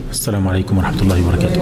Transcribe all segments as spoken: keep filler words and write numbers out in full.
السلام عليكم ورحمة الله وبركاته.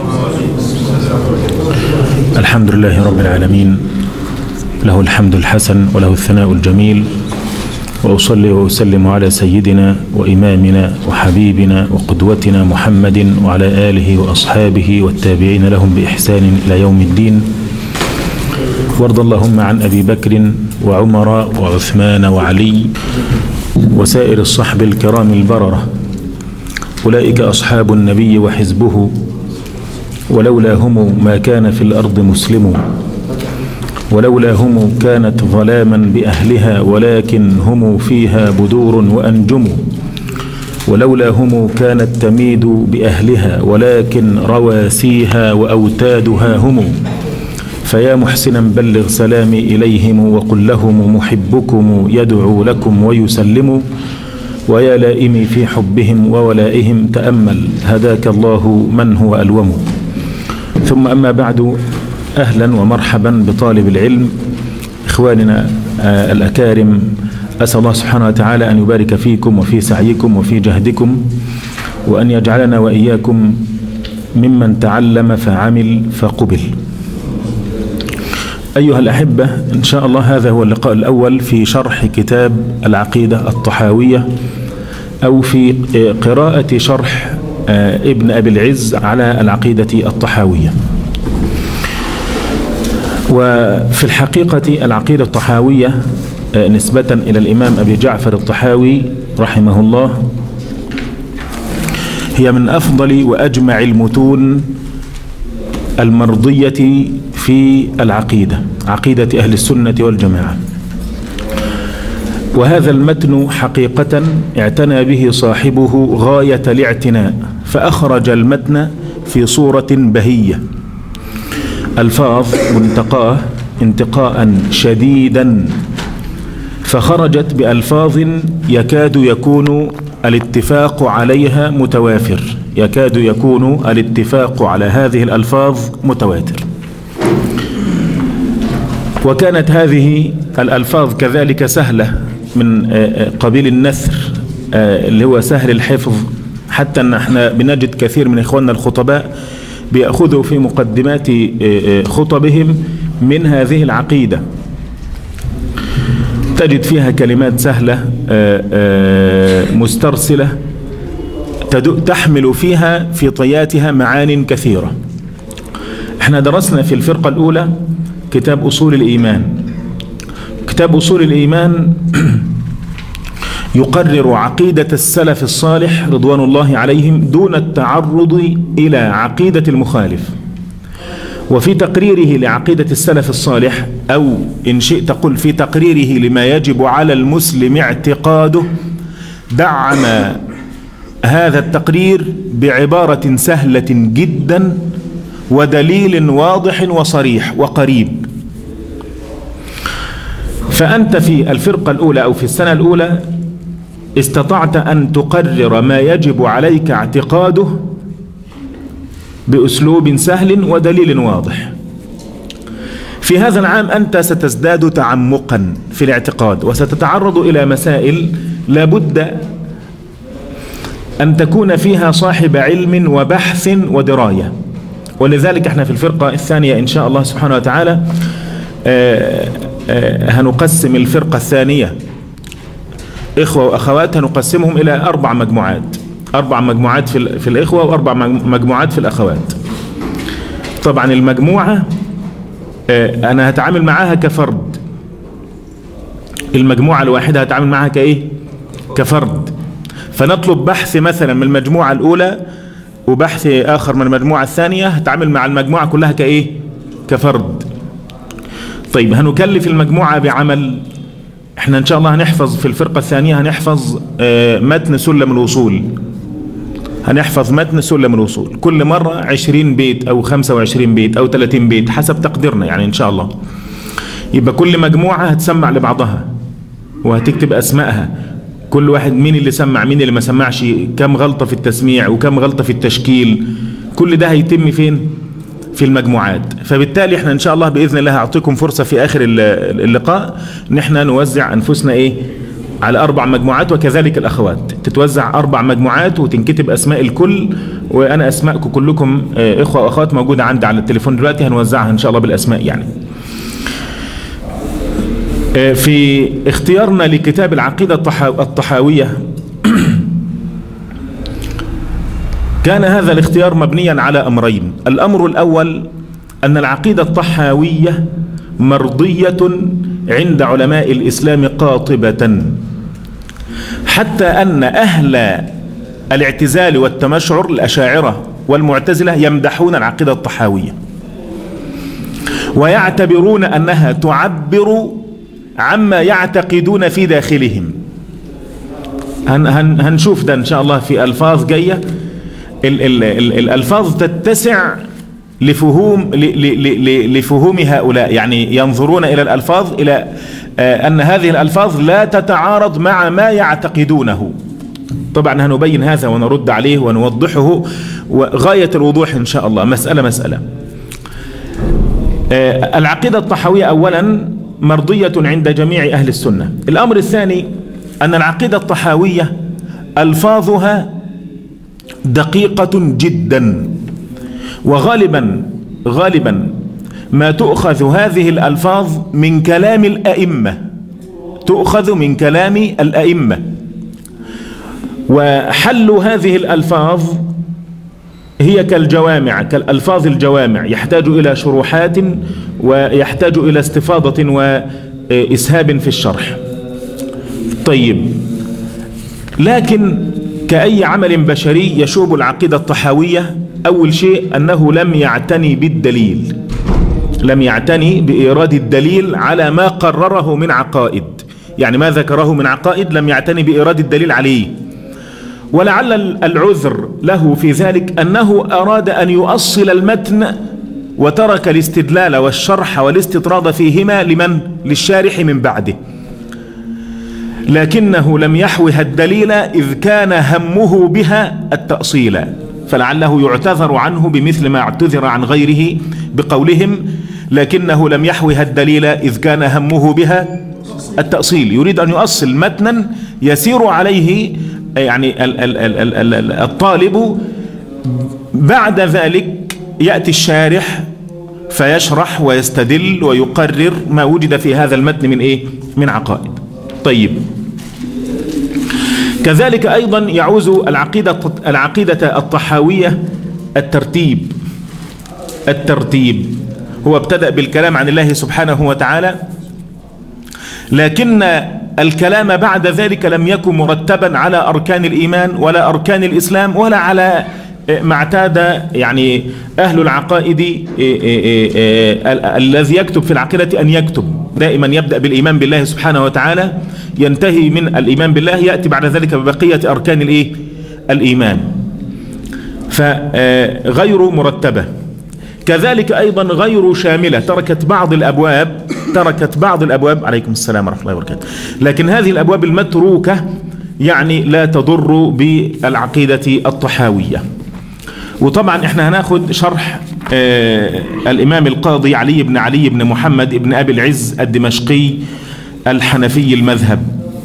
الحمد لله رب العالمين، له الحمد الحسن وله الثناء الجميل، وأصلي وأسلم على سيدنا وإمامنا وحبيبنا وقدوتنا محمد وعلى آله وأصحابه والتابعين لهم بإحسان إلى يوم الدين. وارض اللهم عن أبي بكر وعمر وعثمان وعلي وسائر الصحب الكرام البررة، أولئك أصحاب النبي وحزبه، ولولا هم ما كان في الأرض مسلم، ولولا هم كانت ظلاما بأهلها، ولكن هم فيها بدور وأنجم، ولولا هم كانت تميد بأهلها، ولكن رواسيها وأوتادها هم. فيا محسنا بلغ سلامي إليهم، وقل لهم محبكم يدعو لكم ويسلم، ويا لائمي في حبهم وولائهم تأمل، هداك الله من هو ألوم. ثم أما بعد، أهلا ومرحبا بطالب العلم إخواننا الأكارم، أسأل الله سبحانه وتعالى أن يبارك فيكم وفي سعيكم وفي جهدكم، وأن يجعلنا وإياكم ممن تعلم فعمل فقبل. أيها الأحبة، إن شاء الله هذا هو اللقاء الأول في شرح كتاب العقيدة الطحاوية، أو في قراءة شرح ابن أبي العز على العقيدة الطحاوية. وفي الحقيقة العقيدة الطحاوية نسبة إلى الإمام أبي جعفر الطحاوي رحمه الله هي من أفضل وأجمع المتون المرضية في العقيدة، عقيدة أهل السنة والجماعة. وهذا المتن حقيقة اعتنى به صاحبه غاية الاعتناء، فأخرج المتن في صورة بهية، ألفاظ منتقاه انتقاء شديدا، فخرجت بألفاظ يكاد يكون الاتفاق عليها متوافر، يكاد يكون الاتفاق على هذه الألفاظ متواتر. وكانت هذه الألفاظ كذلك سهلة من قبيل النثر اللي هو سهل الحفظ، حتى أن احنا بنجد كثير من إخواننا الخطباء بيأخذوا في مقدمات خطبهم من هذه العقيدة، تجد فيها كلمات سهلة مسترسلة تحمل فيها في طياتها معان كثيرة. احنا درسنا في الفرقة الأولى كتاب أصول الإيمان. كتاب أصول الإيمان يقرر عقيدة السلف الصالح رضوان الله عليهم دون التعرض إلى عقيدة المخالف. وفي تقريره لعقيدة السلف الصالح، أو إن شئت قل في تقريره لما يجب على المسلم اعتقاده، دعم هذا التقرير بعبارة سهلة جدا ودليل واضح وصريح وقريب. فأنت في الفرقة الأولى أو في السنة الأولى استطعت أن تقرر ما يجب عليك اعتقاده بأسلوب سهل ودليل واضح. في هذا العام أنت ستزداد تعمقا في الاعتقاد، وستتعرض إلى مسائل لابد أن تكون فيها صاحب علم وبحث ودراية. ولذلك احنا في الفرقة الثانية إن شاء الله سبحانه وتعالى آآ آآ هنقسم الفرقة الثانية إخوة وأخوات، هنقسمهم إلى أربع مجموعات، أربع مجموعات في, في الإخوة وأربع مجموعات في الأخوات. طبعا المجموعة أنا هتعامل معاها كفرد، المجموعة الواحدة هتعامل معاها كإيه؟ كفرد. فنطلب بحث مثلا من المجموعة الأولى وبحث آخر من المجموعة الثانية، هتعامل مع المجموعة كلها كإيه؟ كفرد. طيب هنكلف المجموعة بعمل، احنا ان شاء الله هنحفظ في الفرقة الثانية هنحفظ اه متن سلم الوصول، هنحفظ متن سلم الوصول كل مرة عشرين بيت او خمسة وعشرين بيت او ثلاثين بيت حسب تقديرنا يعني ان شاء الله. يبقى كل مجموعة هتسمع لبعضها وهتكتب اسمائها، كل واحد مين اللي سمع مين اللي ما سمعش، كم غلطة في التسميع وكم غلطة في التشكيل، كل ده هيتم فين؟ في المجموعات. فبالتالي احنا ان شاء الله باذن الله هعطيكم فرصه في اخر اللقاء ان احنا نوزع انفسنا ايه على اربع مجموعات، وكذلك الاخوات تتوزع أربع مجموعات وتنكتب أسماء الكل، وأنا أسماءكم كلكم إخوة وأخوات موجودة عندي على التليفون دلوقتي، هنوزعها إن شاء الله بالأسماء يعني. في اختيارنا لكتاب العقيدة الطحاوية كان هذا الاختيار مبنيا على أمرين. الأمر الأول أن العقيدة الطحاوية مرضية عند علماء الإسلام قاطبة، حتى أن أهل الاعتزال والتمشعر الأشاعرة والمعتزلة يمدحون العقيدة الطحاوية ويعتبرون أنها تعبر عما يعتقدون في داخلهم. هن هن هنشوف ده إن شاء الله في ألفاظ جاية. ال ال ال الألفاظ تتسع لفهوم لفهوم هؤلاء، يعني ينظرون إلى الألفاظ إلى أن هذه الألفاظ لا تتعارض مع ما يعتقدونه. طبعا هنبين هذا ونرد عليه ونوضحه وغاية الوضوح إن شاء الله، مسألة مسألة. العقيدة الطحاوية أولا مرضية عند جميع أهل السنة. الأمر الثاني أن العقيدة الطحاوية ألفاظها دقيقة جدا، وغالبا غالبا ما تؤخذ هذه الألفاظ من كلام الأئمة، تؤخذ من كلام الأئمة، وحل هذه الألفاظ هي كالجوامع، كالألفاظ الجوامع، يحتاج إلى شروحات ويحتاج إلى استفاضة وإسهاب في الشرح. طيب، لكن كأي عمل بشري يشوب العقيدة الطحاوية، أول شيء أنه لم يعتني بالدليل، لم يعتني بإيراد الدليل على ما قرره من عقائد، يعني ما ذكره من عقائد لم يعتني بإيراد الدليل عليه. ولعل العذر له في ذلك أنه أراد أن يؤصل المتن وترك الاستدلال والشرح والاستطراد فيهما لمن؟ للشارح من بعده، لكنه لم يحوها الدليل إذ كان همه بها التأصيل، فلعله يعتذر عنه بمثل ما اعتذر عن غيره بقولهم لكنه لم يحوها الدليل إذ كان همه بها التأصيل. يريد أن يؤصل متنا يسير عليه يعني الطالب، بعد ذلك يأتي الشارح فيشرح ويستدل ويقرر ما وجد في هذا المتن من إيه؟ من عقائد. طيب، كذلك أيضا يعوز العقيدة العقيدة الطحاوية الترتيب. الترتيب هو ابتدأ بالكلام عن الله سبحانه وتعالى، لكن الكلام بعد ذلك لم يكن مرتبا على أركان الإيمان ولا أركان الإسلام ولا على ما اعتاد يعني أهل العقائد الذي يكتب في العقيدة أن يكتب. دائما يبدأ بالإيمان بالله سبحانه وتعالى، ينتهي من الإيمان بالله، يأتي بعد ذلك ببقية أركان الإيه؟ الإيمان، فغير مرتبة. كذلك أيضا غير شاملة، تركت بعض الأبواب تركت بعض الأبواب عليكم السلام ورحمة الله وبركاته، لكن هذه الأبواب المتروكة يعني لا تضر بالعقيدة الطحاوية. وطبعا احنا هناخد شرح آه الإمام القاضي علي بن علي بن محمد بن أبي العز الدمشقي الحنفي المذهب.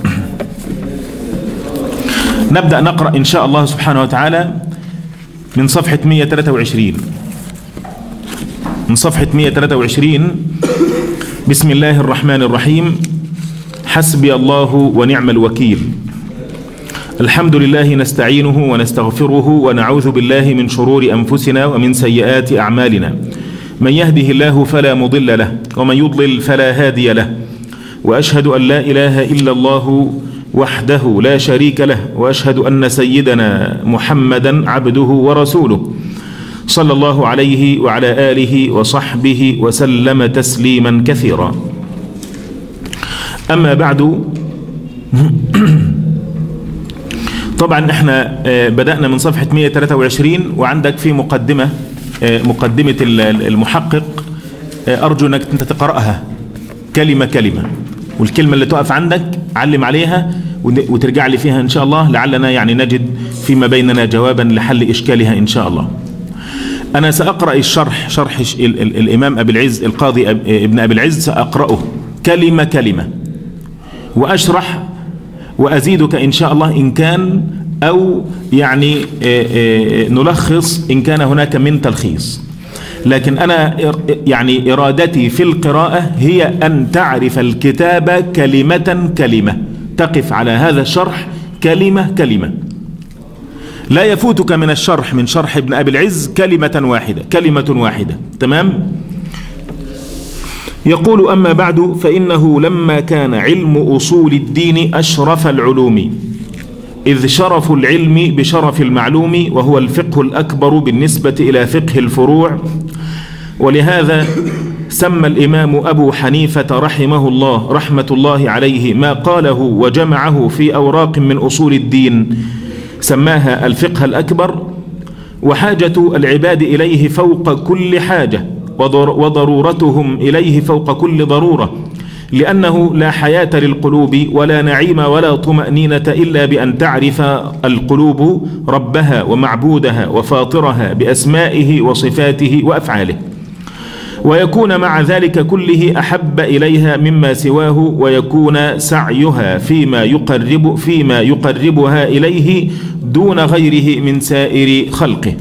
نبدأ نقرأ إن شاء الله سبحانه وتعالى من صفحة مئة وثلاثة وعشرين، من صفحة مئة وثلاثة وعشرين. بسم الله الرحمن الرحيم. حسبي الله ونعم الوكيل. الحمد لله نستعينه ونستغفره ونعوذ بالله من شرور أنفسنا ومن سيئات أعمالنا، من يهده الله فلا مضل له ومن يضلل فلا هادي له، وأشهد أن لا إله إلا الله وحده لا شريك له، وأشهد أن سيدنا محمدا عبده ورسوله صلى الله عليه وعلى آله وصحبه وسلم تسليما كثيرا. أما بعد، طبعا احنا بدأنا من صفحة مئة وثلاثة وعشرين، وعندك في مقدمة مقدمة المحقق، أرجو أنك أنت تقرأها كلمة كلمة، والكلمة اللي تقف عندك علم عليها وترجع لي فيها إن شاء الله، لعلنا يعني نجد فيما بيننا جوابا لحل إشكالها إن شاء الله. أنا سأقرأ الشرح، شرح الإمام أبي العز القاضي ابن أبي العز، سأقرأه كلمة كلمة وأشرح وأزيدك إن شاء الله إن كان، أو يعني نلخص إن كان هناك من تلخيص. لكن أنا يعني إرادتي في القراءة هي أن تعرف الكتاب كلمة كلمة، تقف على هذا الشرح كلمة كلمة. لا يفوتك من الشرح من شرح ابن أبي العز كلمة واحدة كلمة واحدة. تمام. يقول: أما بعد، فإنه لما كان علم أصول الدين أشرف العلوم، إذ شرف العلم بشرف المعلوم، وهو الفقه الأكبر بالنسبة إلى فقه الفروع. ولهذا سمى الإمام أبو حنيفة رحمه الله رحمة الله عليه ما قاله وجمعه في أوراق من أصول الدين سماها الفقه الأكبر. وحاجة العباد إليه فوق كل حاجة، وضرورتهم إليه فوق كل ضرورة، لأنه لا حياة للقلوب ولا نعيم ولا طمأنينة إلا بأن تعرف القلوب ربها ومعبودها وفاطرها بأسمائه وصفاته وأفعاله، ويكون مع ذلك كله أحب إليها مما سواه، ويكون سعيها فيما يقرب فيما يقربها إليه دون غيره من سائر خلقه.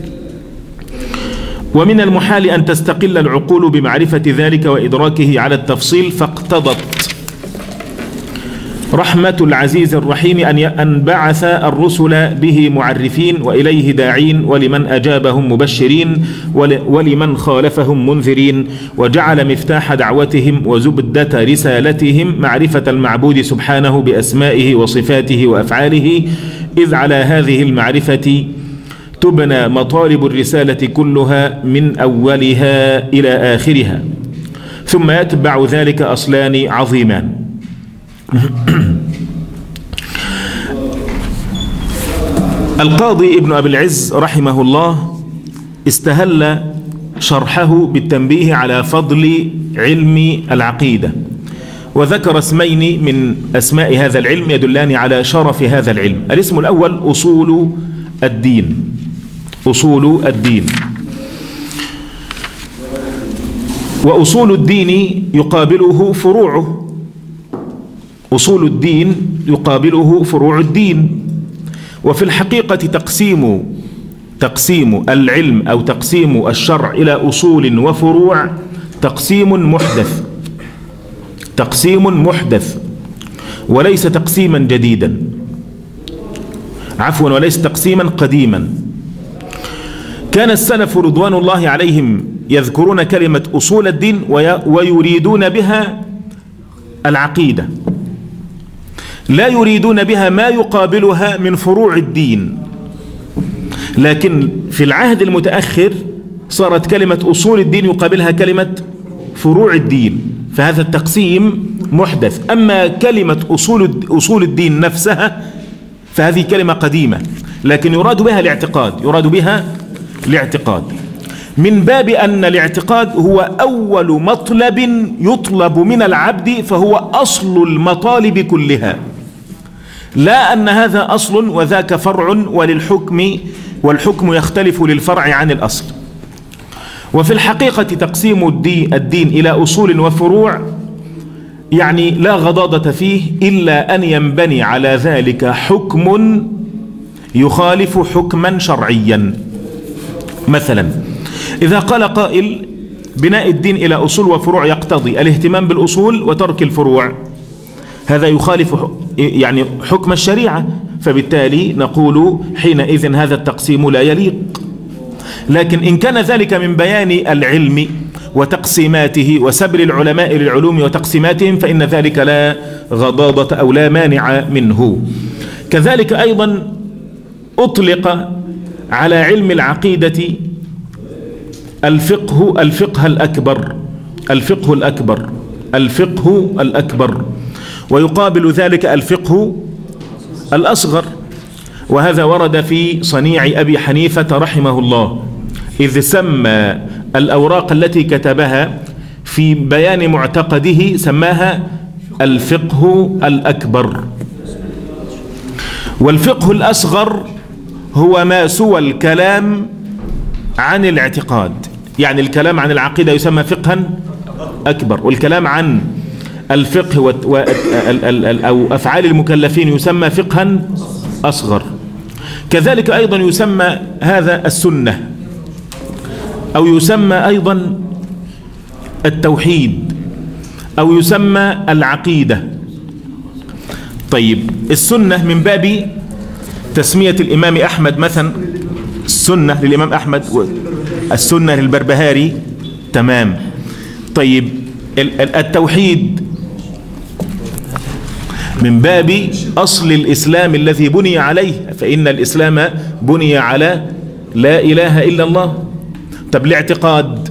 ومن المحال أن تستقل العقول بمعرفة ذلك وإدراكه على التفصيل، فاقتضت رحمة العزيز الرحيم أن بعث الرسل به معرفين وإليه داعين، ولمن أجابهم مبشرين، ولمن خالفهم منذرين، وجعل مفتاح دعوتهم وزبدة رسالتهم معرفة المعبود سبحانه بأسمائه وصفاته وأفعاله، إذ على هذه المعرفة تبنى مطالب الرسالة كلها من أولها إلى آخرها. ثم يتبع ذلك أصلان عظيمان. القاضي ابن أبي العز رحمه الله استهل شرحه بالتنبيه على فضل علم العقيدة، وذكر اسمين من أسماء هذا العلم يدلان على شرف هذا العلم. الاسم الأول أصول الدين. أصول الدين. وأصول الدين يقابله فروعه. أصول الدين يقابله فروع الدين. وفي الحقيقة تقسيم تقسيم العلم أو تقسيم الشرع إلى أصول وفروع تقسيم محدث تقسيم محدث وليس تقسيما جديدا، عفوا وليس تقسيما قديما. كان السلف رضوان الله عليهم يذكرون كلمة أصول الدين ويريدون بها العقيدة، لا يريدون بها ما يقابلها من فروع الدين. لكن في العهد المتأخر صارت كلمة أصول الدين يقابلها كلمة فروع الدين، فهذا التقسيم محدث. أما كلمة أصول أصول الدين نفسها فهذه كلمة قديمة، لكن يراد بها الاعتقاد يراد بها الاعتقاد من باب أن الاعتقاد هو أول مطلب يطلب من العبد، فهو أصل المطالب كلها، لا أن هذا أصل وذاك فرع، وللحكم والحكم يختلف للفرع عن الأصل. وفي الحقيقة تقسيم الدين إلى أصول وفروع يعني لا غضاضة فيه، إلا أن ينبني على ذلك حكم يخالف حكما شرعيا. مثلا إذا قال قائل بناء الدين إلى أصول وفروع يقتضي الاهتمام بالأصول وترك الفروع، هذا يخالف يعني حكم الشريعة، فبالتالي نقول حينئذ هذا التقسيم لا يليق. لكن إن كان ذلك من بيان العلم وتقسيماته وسبر العلماء للعلوم وتقسيماتهم فإن ذلك لا غضاضة أو لا مانع منه. كذلك أيضا أطلق على علم العقيدة الفقه الفقه الأكبر الفقه الأكبر الفقه الأكبر ويقابل ذلك الفقه الأصغر، وهذا ورد في صنيع أبي حنيفة رحمه الله، إذ سمى الأوراق التي كتبها في بيان معتقده سماها الفقه الأكبر. والفقه الأصغر هو ما سوى الكلام عن الاعتقاد، يعني الكلام عن العقيدة يسمى فقها أكبر، والكلام عن الفقه أو أفعال المكلفين يسمى فقها أصغر. كذلك أيضا يسمى هذا السنة، أو يسمى أيضا التوحيد، أو يسمى العقيدة. طيب السنة من باب تسمية الإمام أحمد مثلا، السنة للإمام أحمد، السنة للبربهاري، تمام. طيب التوحيد من باب أصل الإسلام الذي بني عليه، فإن الإسلام بني على لا إله إلا الله. طب الاعتقاد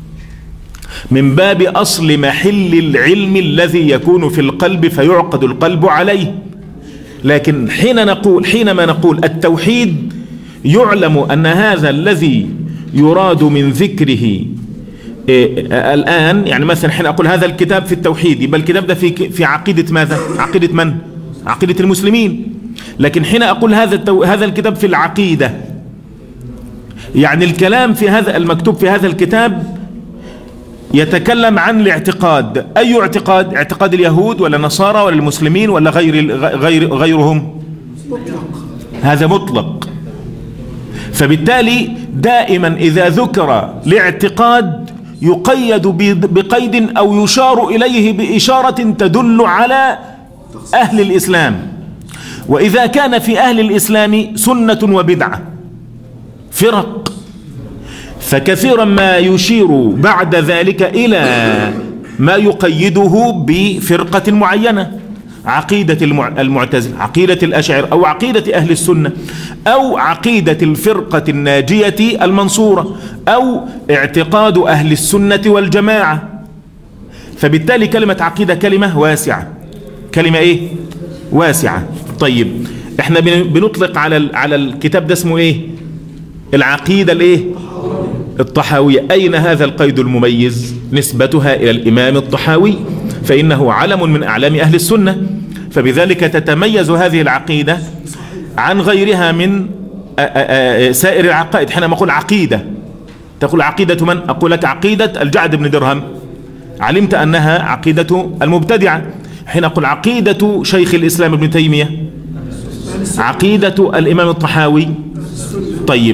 من باب أصل محل العلم الذي يكون في القلب فيعقد القلب عليه. لكن حين نقول حينما نقول التوحيد يعلم أن هذا الذي يراد من ذكره إيه الآن، يعني مثلا حين أقول هذا الكتاب في التوحيد، يبقى الكتاب ده في في عقيدة ماذا؟ عقيدة من؟ عقيدة المسلمين. لكن حين أقول هذا التو... هذا الكتاب في العقيدة، يعني الكلام في هذا المكتوب في هذا الكتاب يتكلم عن الاعتقاد. أي اعتقاد؟ اعتقاد اليهود ولا النصارى ولا المسلمين ولا غير غير غيرهم؟ هذا مطلق. فبالتالي دائما إذا ذكر الاعتقاد يقيد بقيد أو يشار إليه بإشارة تدل على أهل الإسلام. وإذا كان في أهل الإسلام سنة وبدعة فرق، فكثيرا ما يشير بعد ذلك إلى ما يقيده بفرقة معينة، عقيدة المعتزلة، عقيدة الأشاعرة، أو عقيدة أهل السنة، أو عقيدة الفرقة الناجية المنصورة، أو اعتقاد أهل السنة والجماعة. فبالتالي كلمة عقيدة كلمة واسعة، كلمة إيه؟ واسعة. طيب احنا بنطلق على على الكتاب ده اسمه إيه؟ العقيدة الإيه؟ الطحاوية. أين هذا القيد المميز؟ نسبتها إلى الإمام الطحاوي، فإنه علم من أعلام أهل السنة، فبذلك تتميز هذه العقيدة عن غيرها من سائر العقائد. حينما أقول عقيدة تقول عقيدة من؟ أقول لك عقيدة الجعد بن درهم، علمت أنها عقيدة المبتدعة. حين أقول عقيدة شيخ الإسلام ابن تيمية، عقيدة الإمام الطحاوي. طيب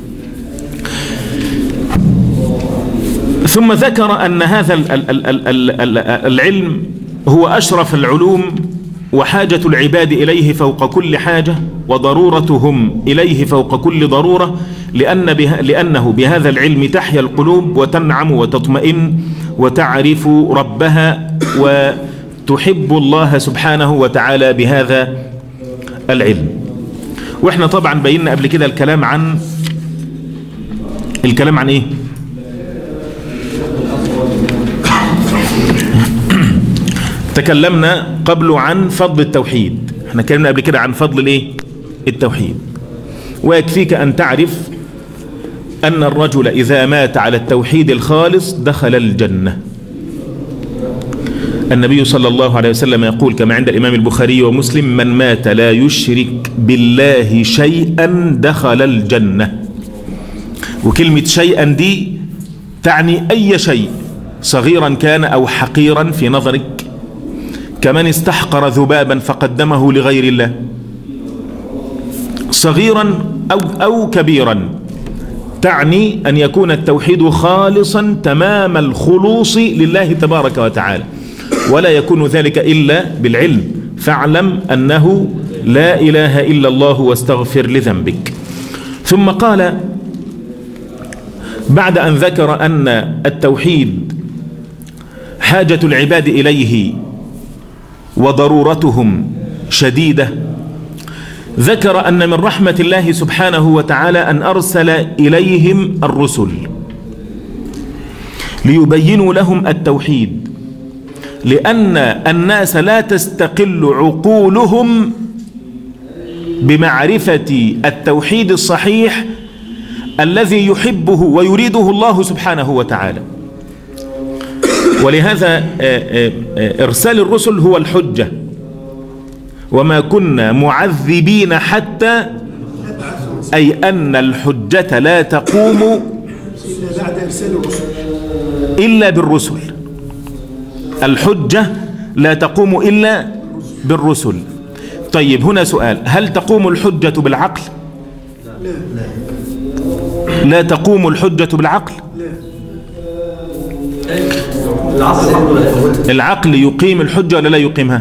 ثم ذكر أن هذا العلم هو أشرف العلوم، وحاجة العباد إليه فوق كل حاجة، وضرورتهم إليه فوق كل ضرورة، لأن به لأنه بهذا العلم تحيا القلوب وتنعم وتطمئن وتعرف ربها وتحب الله سبحانه وتعالى بهذا العلم. وإحنا طبعا بينا قبل كده الكلام عن الكلام عن إيه؟ تكلمنا قبل عن فضل التوحيد. احنا تكلمنا قبل كده عن فضل الايه؟ التوحيد. ويكفيك ان تعرف ان الرجل اذا مات على التوحيد الخالص دخل الجنة. النبي صلى الله عليه وسلم يقول كما عند الامام البخاري ومسلم: من مات لا يشرك بالله شيئا دخل الجنة. وكلمة شيئا دي تعني اي شيء، صغيرا كان او حقيرا في نظرك، كمن استحقر ذبابا فقدمه لغير الله، صغيرا أو, أو كبيرا، تعني أن يكون التوحيد خالصا تمام الخلوص لله تبارك وتعالى، ولا يكون ذلك إلا بالعلم. فاعلم أنه لا إله إلا الله واستغفر لذنبك. ثم قال بعد أن ذكر أن التوحيد حاجة العباد إليه وضرورتهم شديدة، ذكر أن من رحمة الله سبحانه وتعالى أن أرسل إليهم الرسل ليبينوا لهم التوحيد، لأن الناس لا تستقل عقولهم بمعرفة التوحيد الصحيح الذي يحبه ويريده الله سبحانه وتعالى. ولهذا إرسال الرسل هو الحجة، وما كنا معذبين حتى، أي أن الحجة لا تقوم إلا بالرسل. الحجة لا تقوم إلا بالرسل. طيب هنا سؤال، هل تقوم الحجة بالعقل؟ لا تقوم الحجة بالعقل. العقل يقيم الحجة ولا لا يقيمها؟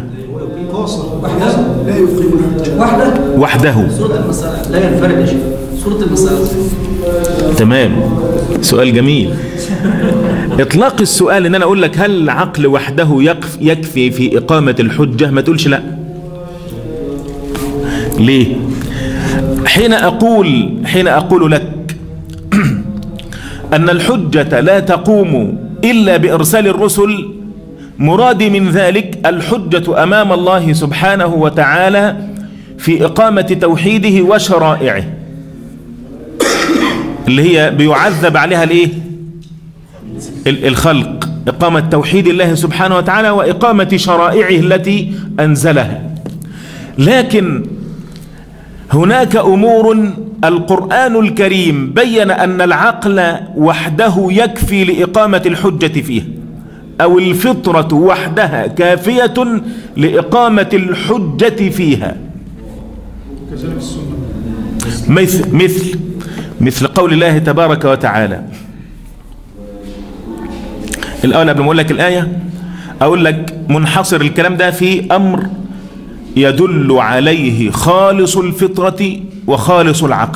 لا يقيم الحجة وحده وحده. سورة المسألة لا ينفرد يا شيخ. سورة المسألة. تمام، سؤال جميل. اطلاق السؤال ان انا اقول لك هل العقل وحده يكفي في اقامة الحجة، ما تقولش لا. ليه؟ حين اقول حين اقول لك ان الحجة لا تقوم الا بارسال الرسل، مرادي من ذلك الحجة امام الله سبحانه وتعالى في اقامة توحيده وشرائعه اللي هي بيعذب عليها الايه؟ الخلق، اقامة توحيد الله سبحانه وتعالى واقامة شرائعه التي انزلها. لكن هناك امور القرآن الكريم بين ان العقل وحده يكفي لاقامة الحجة فيها، او الفطرة وحدها كافية لاقامة الحجة فيها. مثل مثل مثل قول الله تبارك وتعالى. الآن قبل ما أقول لك الآية أقول لك منحصر الكلام ده في أمر يدل عليه خالص الفطرة وخالص العقل،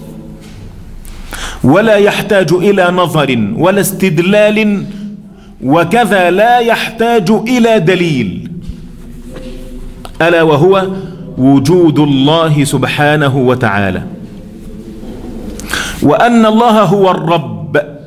ولا يحتاج إلى نظر ولا استدلال، وكذا لا يحتاج إلى دليل، ألا وهو وجود الله سبحانه وتعالى، وأن الله هو الرب.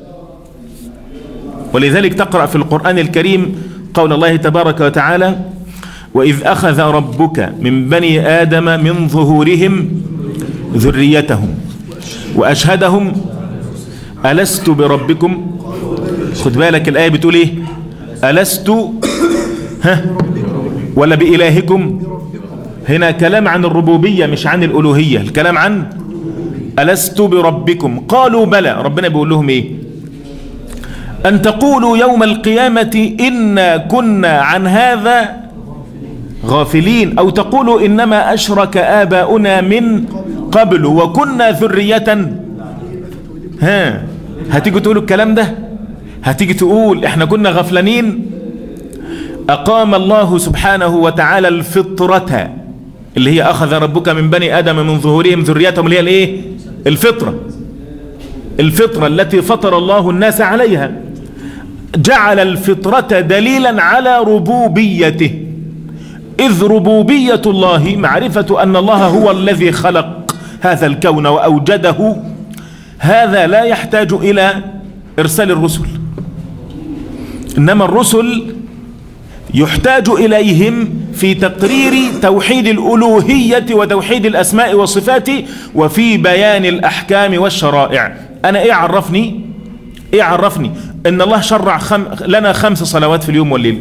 ولذلك تقرأ في القرآن الكريم قول الله تبارك وتعالى: وإذ أخذ ربك من بني آدم من ظهورهم ذريتهم وأشهدهم ألست بربكم. خد بالك الآية بتقول إيه؟ ألست ها ولا بإلهكم. هنا كلام عن الربوبية مش عن الألوهية، الكلام عن ألست بربكم. قالوا بلى. ربنا بيقول لهم إيه؟ أن تقولوا يوم القيامة إنا كنا عن هذا غافلين، أو تقولوا إنما أشرك آباؤنا من قبل وكنا ذرية. ها هتيجي تقولوا الكلام ده؟ هتيجي تقول إحنا كنا غفلانين؟ أقام الله سبحانه وتعالى الفطرة اللي هي أخذ ربك من بني آدم من ظهورهم ذريتهم، اللي هي الإيه؟ الفطرة. الفطرة التي فطر الله الناس عليها. جعل الفطرة دليلا على ربوبيته، إذ ربوبية الله معرفة أن الله هو الذي خلق هذا الكون وأوجده. هذا لا يحتاج إلى إرسال الرسل، إنما الرسل يحتاج إليهم في تقرير توحيد الألوهية وتوحيد الأسماء والصفات وفي بيان الأحكام والشرائع. أنا إيه عرفني إيه عرفني إن الله شرع خم... لنا خمس صلوات في اليوم والليل؟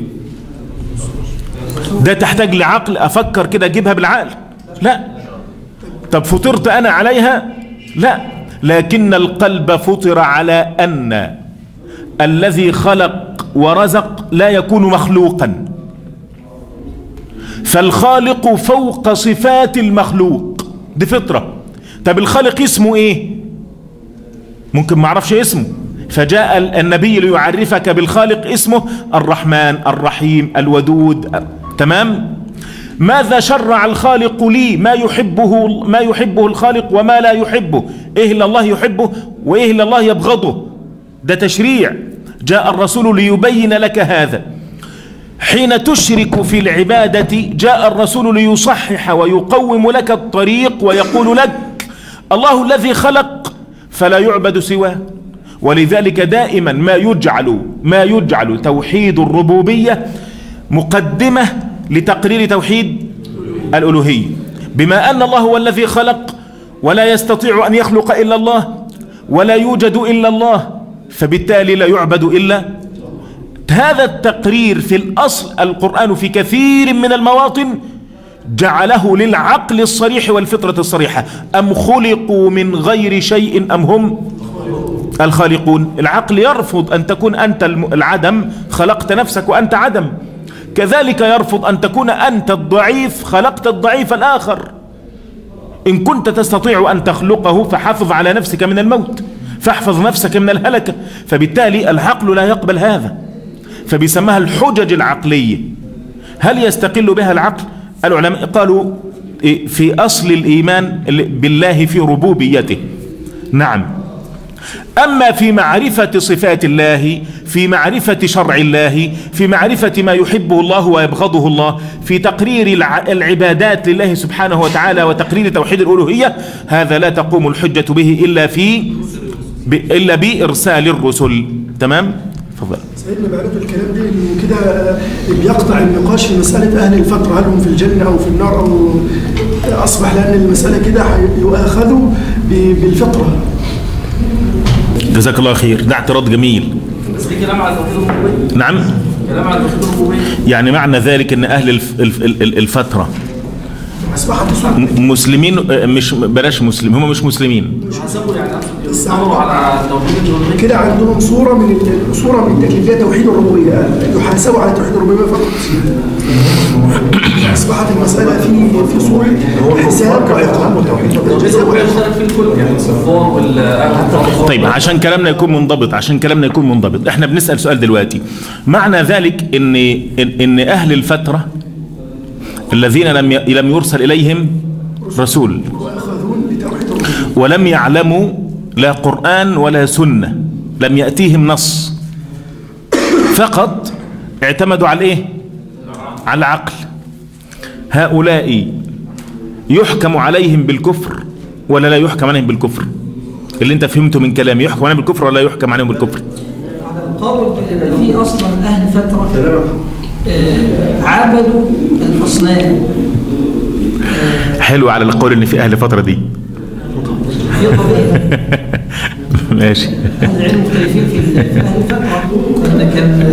ده تحتاج لعقل أفكر كده أجيبها بالعقل؟ لا. طب فطرت أنا عليها؟ لا. لكن القلب فطر على أن الذي خلق ورزق لا يكون مخلوقا، فالخالق فوق صفات المخلوق، دي فطرة. طب الخالق اسمه ايه؟ ممكن ما اعرفش اسمه، فجاء النبي ليعرفك بالخالق، اسمه الرحمن الرحيم الودود. تمام؟ ماذا شرع الخالق لي؟ ما يحبه ما يحبه الخالق وما لا يحبه، ايه اللي الله يحبه وايه اللي الله يبغضه، ده تشريع. جاء الرسول ليبين لك هذا. حين تشرك في العبادة جاء الرسول ليصحح ويقوم لك الطريق ويقول لك الله الذي خلق فلا يعبد سواه. ولذلك دائما ما يجعل ما يجعل توحيد الربوبية مقدمة لتقرير توحيد الألوهية، بما أن الله هو الذي خلق ولا يستطيع أن يخلق إلا الله ولا يوجد إلا الله، فبالتالي لا يعبد إلا. هذا التقرير في الأصل القرآن في كثير من المواطن جعله للعقل الصريح والفطرة الصريحة. أم خلقوا من غير شيء أم هم الخالقون. العقل يرفض أن تكون أنت العدم، خلقت نفسك وأنت عدم. كذلك يرفض أن تكون أنت الضعيف خلقت الضعيف الآخر. إن كنت تستطيع أن تخلقه فحافظ على نفسك من الموت، فاحفظ نفسك من الهلكة. فبالتالي العقل لا يقبل هذا، فبيسمها الحجج العقلية. هل يستقل بها العقل؟ العلماء قالوا في أصل الإيمان بالله في ربوبيته، نعم. أما في معرفة صفات الله، في معرفة شرع الله، في معرفة ما يحبه الله ويبغضه الله، في تقرير العبادات لله سبحانه وتعالى وتقرير توحيد الألوهية، هذا لا تقوم الحجة به إلا في إلا بإرسال الرسل. تمام؟ تفضل. سيدنا معناته الكلام ده انه كده بيقطع النقاش في مسألة أهل الفترة، هل هم في الجنة أو في النار، أو أصبح لأن المسألة كده يؤاخذوا بالفطرة. جزاك الله خير، ده اعتراض جميل. بس في كلام على توحيد الربوبية. نعم. كلام على توحيد الربوبية. يعني معنى ذلك ان اهل الف الفترة مسلمين، مش بلاش مسلم، هم مش مسلمين. حسبوا يعني استمروا على توحيد الربوبية. كده عندهم صورة من صورة من تكليفية توحيد الربوبية، يحاسبوا على توحيد الربوبية فقط. أصبحت المسألة في في صورة حساب وعقاب وتوحيد الربوبية. طيب عشان كلامنا يكون منضبط، عشان كلامنا يكون منضبط، احنا بنسأل سؤال دلوقتي. معنى ذلك ان ان اهل الفترة الذين لم لم يرسل اليهم رسول ولم يعلموا لا قرآن ولا سنة، لم يأتيهم نص، فقط اعتمدوا على ايه؟ على العقل. هؤلاء يحكم عليهم بالكفر ولا لا يحكم عليهم بالكفر؟ اللي انت فهمته من كلامي، يحكم عليهم بالكفر ولا لا يحكم عليهم بالكفر؟ على القول في اصلا اهل فتره آه عبدوا الاصنام. آه حلو على القول ان في اهل فتره دي. في قضيه ماشي. اهل العلم مختلفين في اهل فتره، كان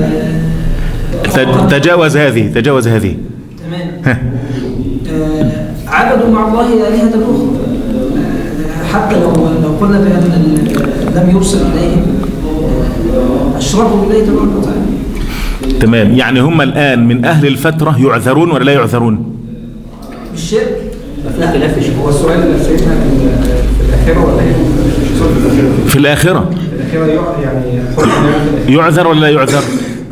كان تجاوز هذه تجاوز هذه تمام. آه عبدوا مع الله آلهة أخرى، آه حتى لو لو قلنا بأن لم يرسل إليهم أشركوا بالله تبارك وتعالى. تمام. يعني هم الآن من أهل الفترة يعذرون ولا لا يعذرون؟ بالشرك في خلاف. هو السؤال سيدنا في الآخرة ولا إيه؟ في الآخرة. في الآخرة يعني يعذر ولا لا يعذر؟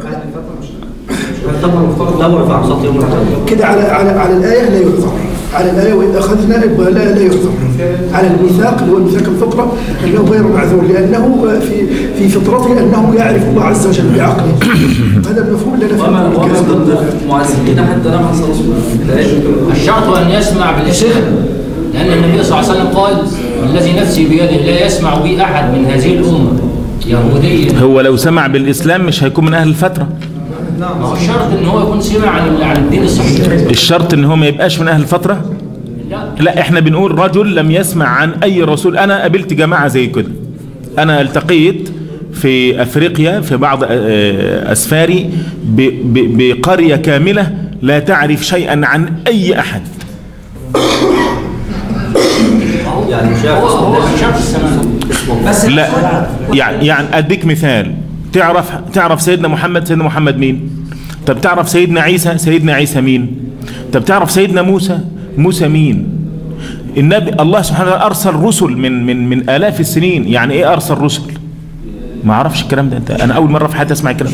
كده على على على الآية لا يعذر، على الآية وإذ أخذنا لا لا يعذر، على الميثاق اللي هو ميثاق الفطرة أنه غير معذور، لأنه في في فطرته أنه يعرف الله عز وجل بعقله. هذا المفهوم اللي أنا فهمه. وما ضد معذبين حتى لم يحصل رسول. الشرط أن يسمع بالإسلام، لأن النبي صلى الله عليه وسلم قال: الذي نفسي بيده لا يسمع بي أحد من هذه الأمة يهوديا. هو لو سمع بالإسلام مش هيكون من أهل الفترة. ما هو الشرط ان هو يكون سمع عن عن الدين الصحيح. الشرط ان هو ما يبقاش من اهل الفتره؟ لا لا، احنا بنقول رجل لم يسمع عن اي رسول. انا قابلت جماعه زي كده، انا التقيت في افريقيا في بعض اسفاري بقريه كامله لا تعرف شيئا عن اي احد. يعني هو شرط السماع. لا يعني يعني اديك مثال، تعرف تعرف سيدنا محمد سيدنا محمد مين؟ طب تعرف سيدنا عيسى سيدنا عيسى مين؟ طب تعرف سيدنا موسى موسى مين؟ النبي الله سبحانه وتعالى ارسل رسل من من من الاف السنين. يعني ايه ارسل رسل؟ ما اعرفش الكلام ده. انت انا اول مره في حياتي اسمع الكلام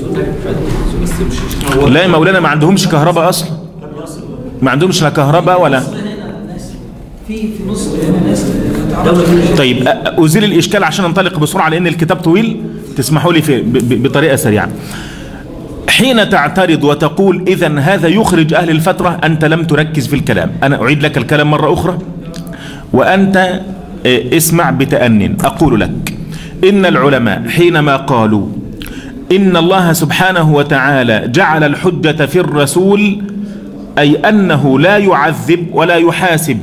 ده. لا يا مولانا، ما عندهمش كهرباء اصلا، ما عندهمش لا كهرباء ولا في في مصر ناس. طيب ازيل الاشكال عشان انطلق بسرعه لان الكتاب طويل، تسمحوا لي في بطريقه سريعه. حين تعترض وتقول اذا هذا يخرج اهل الفتره، انت لم تركز في الكلام. انا اعيد لك الكلام مره اخرى وانت اسمع بتأن. اقول لك ان العلماء حينما قالوا ان الله سبحانه وتعالى جعل الحجه في الرسول، اي انه لا يعذب ولا يحاسب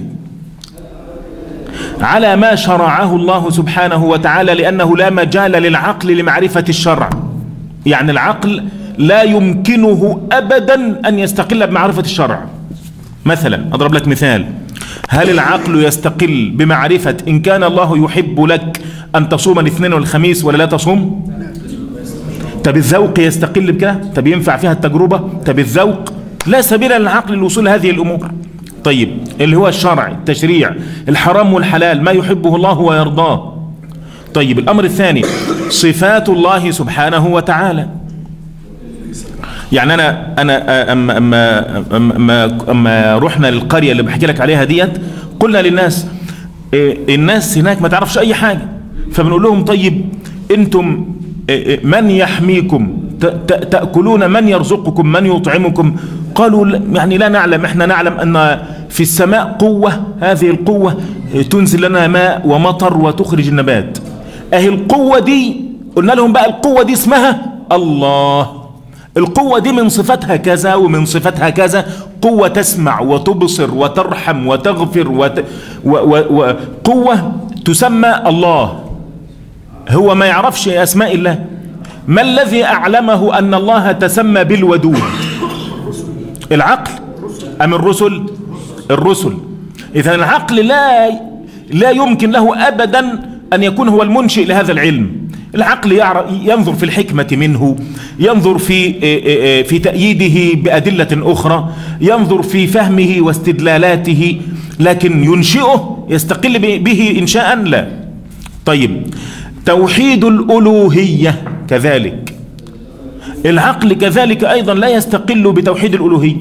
على ما شرعه الله سبحانه وتعالى، لأنه لا مجال للعقل لمعرفة الشرع. يعني العقل لا يمكنه أبدا أن يستقل بمعرفة الشرع. مثلا أضرب لك مثال، هل العقل يستقل بمعرفة إن كان الله يحب لك أن تصوم الاثنين والخميس ولا لا تصوم؟ طب الذوق يستقل بكده؟ طب ينفع فيها التجربة؟ طب الذوق لا سبيل للعقل للوصول لهذه الأمور. طيب اللي هو الشرع، التشريع، الحرام والحلال، ما يحبه الله ويرضاه. طيب الأمر الثاني صفات الله سبحانه وتعالى. يعني أنا أنا أما أما أما أما رحنا للقرية اللي بحكي لك عليها ديت، قلنا للناس الناس هناك ما تعرفش أي حاجة، فبنقول لهم طيب أنتم من يحميكم؟ تأكلون؟ من يرزقكم؟ من يطعمكم؟ قالوا يعني لا نعلم، احنا نعلم أن في السماء قوة، هذه القوة تنزل لنا ماء ومطر وتخرج النبات. اهي القوة دي قلنا لهم بقى القوة دي اسمها الله. القوة دي من صفتها كذا ومن صفتها كذا، قوة تسمع وتبصر وترحم وتغفر وت... و... و... و... قوة تسمى الله. هو ما يعرفش أسماء الله. ما الذي أعلمه أن الله تسمى بالودود؟ العقل أم الرسل؟ الرسل. إذا العقل لا لا يمكن له أبدا أن يكون هو المنشئ لهذا العلم. العقل ينظر في الحكمة منه، ينظر في في تأييده بأدلة أخرى، ينظر في فهمه واستدلالاته، لكن ينشئه يستقل به إنشاء لا. طيب توحيد الألوهية كذلك، العقل كذلك أيضا لا يستقل بتوحيد الألوهية.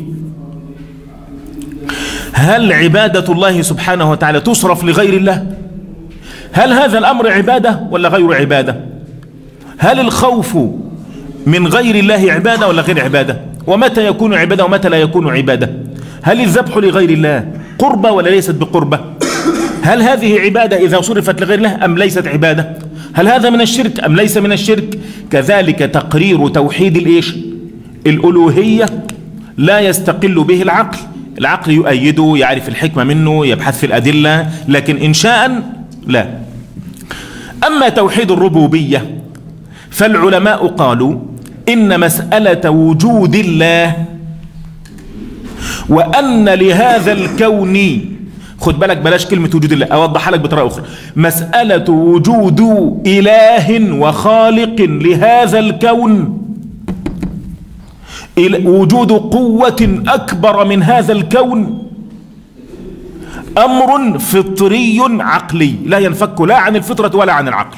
هل عبادة الله سبحانه وتعالى تصرف لغير الله؟ هل هذا الأمر عبادة ولا غير عبادة؟ هل الخوف من غير الله عبادة ولا غير عبادة؟ ومتى يكون عبادة ومتى لا يكون عبادة؟ هل الذبح لغير الله قربة ولا ليست بقربة؟ هل هذه عبادة إذا صرفت لغير الله أم ليست عبادة؟ هل هذا من الشرك أم ليس من الشرك؟ كذلك تقرير توحيد الإيش؟ الألوهية لا يستقل به العقل. العقل يؤيده، يعرف الحكمة منه، يبحث في الأدلة، لكن إنشاء لا. أما توحيد الربوبية فالعلماء قالوا إن مسألة وجود الله وأن لهذا الكون، خد بالك بلاش كلمة وجود الله، أوضحها لك بطريقة أخرى، مسألة وجود إله وخالق لهذا الكون، وجود قوة أكبر من هذا الكون، أمر فطري عقلي لا ينفك لا عن الفطرة ولا عن العقل.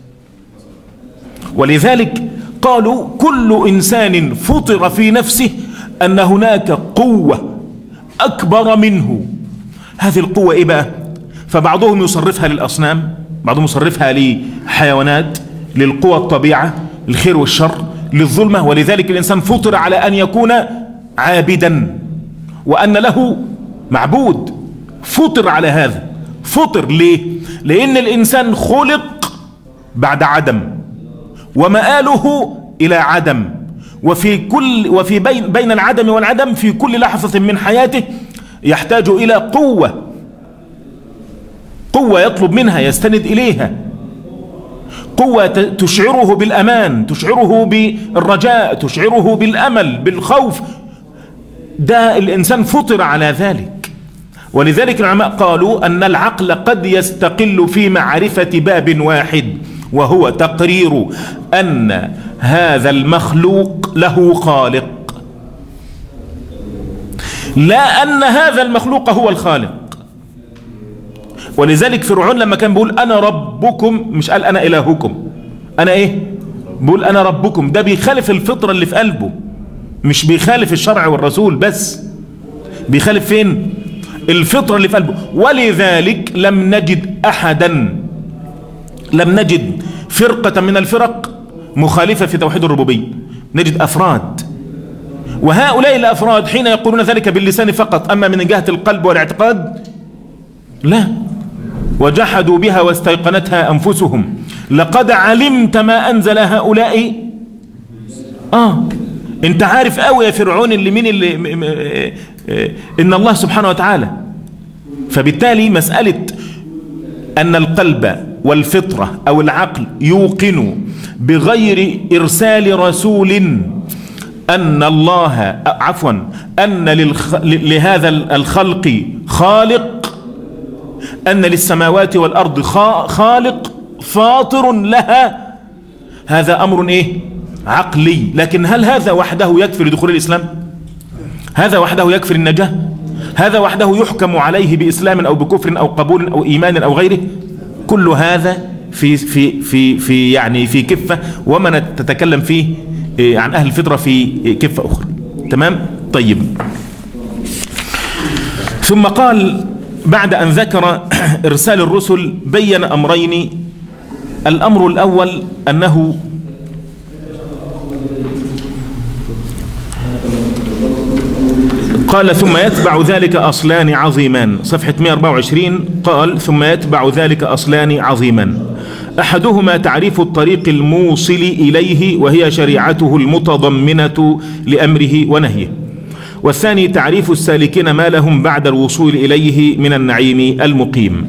ولذلك قالوا كل إنسان فطر في نفسه أن هناك قوة أكبر منه. هذه القوة إيه بقى؟ فبعضهم يصرفها للأصنام، بعضهم يصرفها لحيوانات، للقوى الطبيعة، الخير والشر، للظلمة. ولذلك الإنسان فطر على أن يكون عابدا وأن له معبود، فطر على هذا. فطر ليه؟ لأن الإنسان خلق بعد عدم ومآله إلى عدم، وفي كل وفي بين بين العدم والعدم في كل لحظة من حياته يحتاج إلى قوة، قوة يطلب منها، يستند إليها، قوة تشعره بالأمان، تشعره بالرجاء، تشعره بالأمل، بالخوف. ده الإنسان فطر على ذلك. ولذلك العلماء قالوا أن العقل قد يستقل في معرفة باب واحد، وهو تقرير أن هذا المخلوق له خالق، لا أن هذا المخلوق هو الخالق. ولذلك فرعون لما كان بيقول أنا ربكم، مش قال أنا إلهكم، أنا إيه؟ بيقول أنا ربكم. ده بيخالف الفطرة اللي في قلبه، مش بيخالف الشرع والرسول بس، بيخالف فين؟ الفطرة اللي في قلبه. ولذلك لم نجد أحدا، لم نجد فرقة من الفرق مخالفة في توحيد الربوبية، نجد أفراد، وهؤلاء الأفراد حين يقولون ذلك باللسان فقط، أما من جهة القلب والاعتقاد لا. وجحدوا بها واستيقنتها أنفسهم لقد علمت ما أنزل هؤلاء. آه أنت عارف قوي يا فرعون اللي مين اللي م... م... إن الله سبحانه وتعالى. فبالتالي مسألة أن القلب والفطرة أو العقل يوقن بغير إرسال رسول أن الله عفوا أن للخ... لهذا الخلق خالق، أن للسماوات والأرض خالق فاطر لها، هذا أمر إيه؟ عقلي. لكن هل هذا وحده يكفي لدخول الإسلام؟ هذا وحده يكفي النجاة؟ هذا وحده يحكم عليه بإسلام أو بكفر أو قبول أو إيمان أو غيره؟ كل هذا في في في في يعني في كفة، ومن تتكلم فيه عن أهل الفطرة في كفة أخرى. تمام؟ طيب. ثم قال بعد أن ذكر إرسال الرسل بين أمرين. الأمر الأول أنه قال ثم يتبع ذلك أصلان عظيمان، صفحة مئة وأربعة وعشرين. قال ثم يتبع ذلك أصلان عظيمان، أحدهما تعريف الطريق الموصل إليه وهي شريعته المتضمنة لأمره ونهيه، والثاني تعريف السالكين ما لهم بعد الوصول إليه من النعيم المقيم.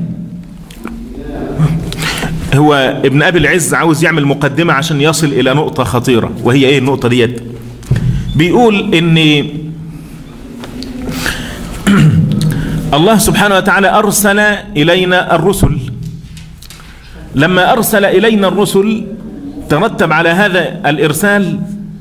هو ابن أبي العز عاوز يعمل مقدمة عشان يصل إلى نقطة خطيرة، وهي إيه النقطة ديت؟ بيقول إن الله سبحانه وتعالى أرسل إلينا الرسل. لما أرسل إلينا الرسل ترتب على هذا الإرسال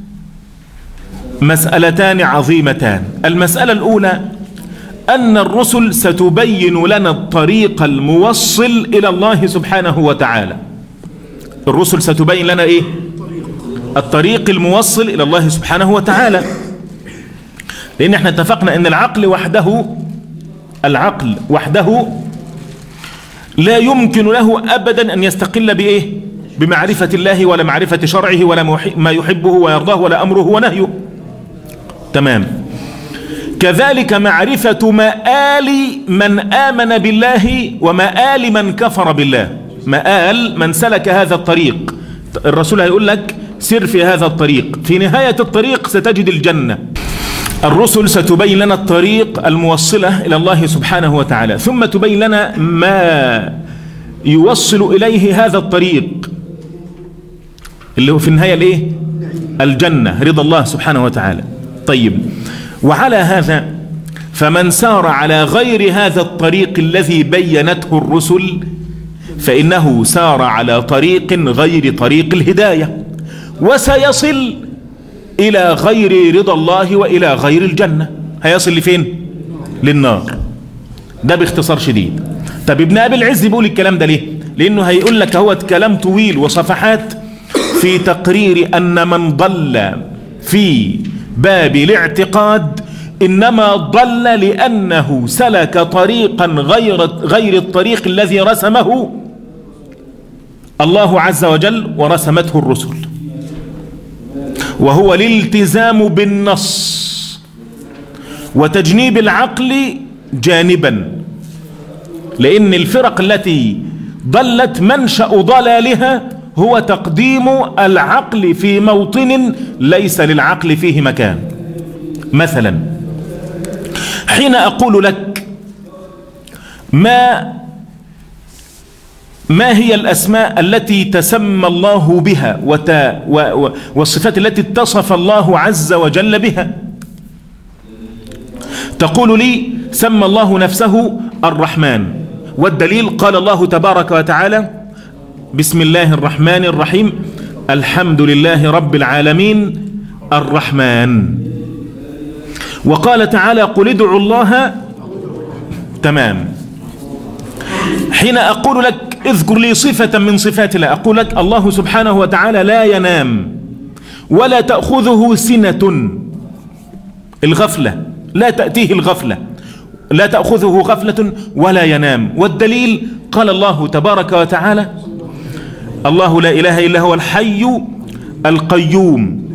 مسألتان عظيمتان. المسألة الأولى أن الرسل ستبين لنا الطريق الموصل إلى الله سبحانه وتعالى. الرسل ستبين لنا إيه؟ الطريق الموصل إلى الله سبحانه وتعالى، لأن احنا اتفقنا أن العقل وحده العقل وحده لا يمكن له أبدا أن يستقل بإيه؟ بمعرفة الله ولا معرفة شرعه ولا ما يحبه ويرضاه ولا أمره ونهيه. تمام. كذلك معرفة مآل من آمن بالله ومآل من كفر بالله، مآل من سلك هذا الطريق. الرسول هيقول لك سر في هذا الطريق، في نهاية الطريق ستجد الجنة. الرسل ستبين لنا الطريق الموصلة إلى الله سبحانه وتعالى، ثم تبين لنا ما يوصل إليه هذا الطريق اللي هو في النهاية الإيه؟ الجنة، رضا الله سبحانه وتعالى. طيب، وعلى هذا فمن سار على غير هذا الطريق الذي بينته الرسل فإنه سار على طريق غير طريق الهداية، وسيصل إلى غير رضا الله وإلى غير الجنة. هيصل لفين؟ للنار. ده باختصار شديد. طب ابن أبي العز بيقول الكلام ده ليه؟ لأنه هيقول لك هو كلام طويل وصفحات في تقرير أن من ضل في باب الاعتقاد إنما ضل لأنه سلك طريقا غير غير الطريق الذي رسمه الله عز وجل ورسمته الرسل، وهو الالتزام بالنص وتجنيب العقل جانبا، لأن الفرق التي ضلت منشأ ضلالها هو تقديم العقل في موطن ليس للعقل فيه مكان. مثلا حين أقول لك ما ما هي الأسماء التي تسمى الله بها والصفات التي اتصف الله عز وجل بها، تقول لي سمى الله نفسه الرحمن، والدليل قال الله تبارك وتعالى بسم الله الرحمن الرحيم الحمد لله رب العالمين الرحمن، وقال تعالى قل ادعوا الله. تمام. حين أقول لك اذكر لي صفة من صفات الله، أقول لك الله سبحانه وتعالى لا ينام ولا تأخذه سنة، الغفلة لا تأتيه الغفلة، لا تأخذه غفلة ولا ينام، والدليل قال الله تبارك وتعالى الله لا إله إلا هو الحي القيوم.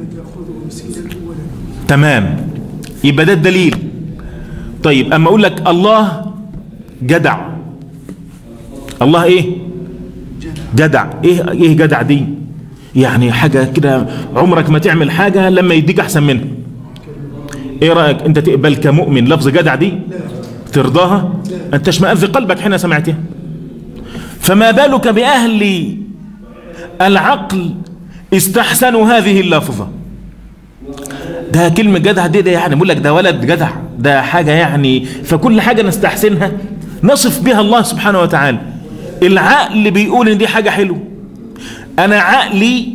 تمام، يبقى ده الدليل. طيب أما أقول لك الله جدع، الله إيه؟ جدع. إيه إيه جدع دي؟ يعني حاجة كده عمرك ما تعمل حاجة لما يديك أحسن منها. إيه رأيك أنت تقبل كمؤمن لفظ جدع دي؟ ترضاها؟ أنت اشمئز قلبك حين سمعتها، فما بالك بأهل العقل استحسنوا هذه اللفظة. ده كلمة جدع دي, ده يعني بقول لك ده ولد جدع، ده حاجة يعني، فكل حاجة نستحسنها نصف بها الله سبحانه وتعالى. العقل بيقول ان دي حاجة حلوة، انا عقلي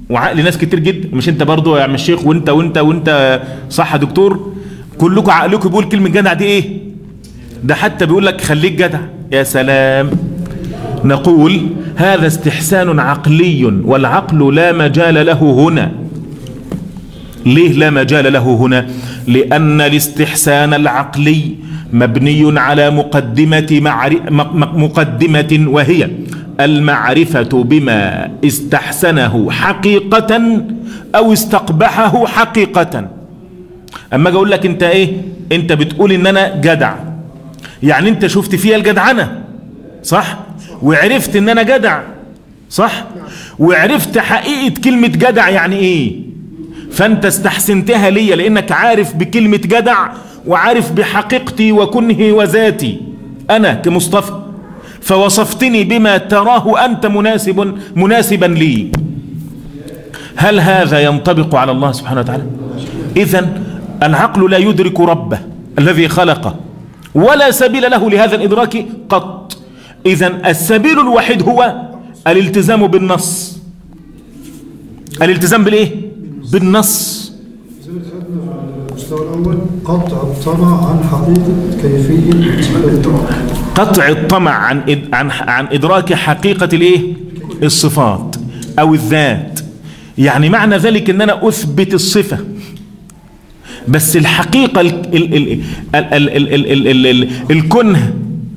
وعقل ناس كتير جدا، مش انت برضو يا عم الشيخ وانت وانت وانت صح يا دكتور، كلكم عقلكم بيقول كلمة جدع دي ايه؟ ده حتى بيقول لك خليك جدع. يا سلام. نقول هذا استحسان عقلي، والعقل لا مجال له هنا. ليه لا مجال له هنا؟ لأن الاستحسان العقلي مبني على مقدمة معرفة مقدمة وهي المعرفة بما استحسنه حقيقة أو استقبحه حقيقة. أما أجي أقول لك أنت إيه؟ أنت بتقول إن أنا جدع، يعني أنت شفت فيها الجدعنة صح؟ وعرفت إن أنا جدع صح؟ وعرفت حقيقة كلمة جدع يعني إيه؟ فأنت استحسنتها لي لأنك عارف بكلمة جدع وعارف بحقيقتي وكنه وذاتي أنا كمصطفى، فوصفتني بما تراه أنت مناسب مناسبا لي. هل هذا ينطبق على الله سبحانه وتعالى؟ إذن العقل لا يدرك ربه الذي خلقه، ولا سبيل له لهذا الإدراك قط. إذن السبيل الوحيد هو الالتزام بالنص. الالتزام بالإيه؟ بالنص. المستوى الأول قطع الطمع عن حقيقة كيفية الإدراك. قطع الطمع عن عن عن إدراك حقيقة الإيه؟ الصفات أو الذات. يعني معنى ذلك أن أنا أثبت الصفة، بس الحقيقة ال ال ال ال ال ال ال ال الكنه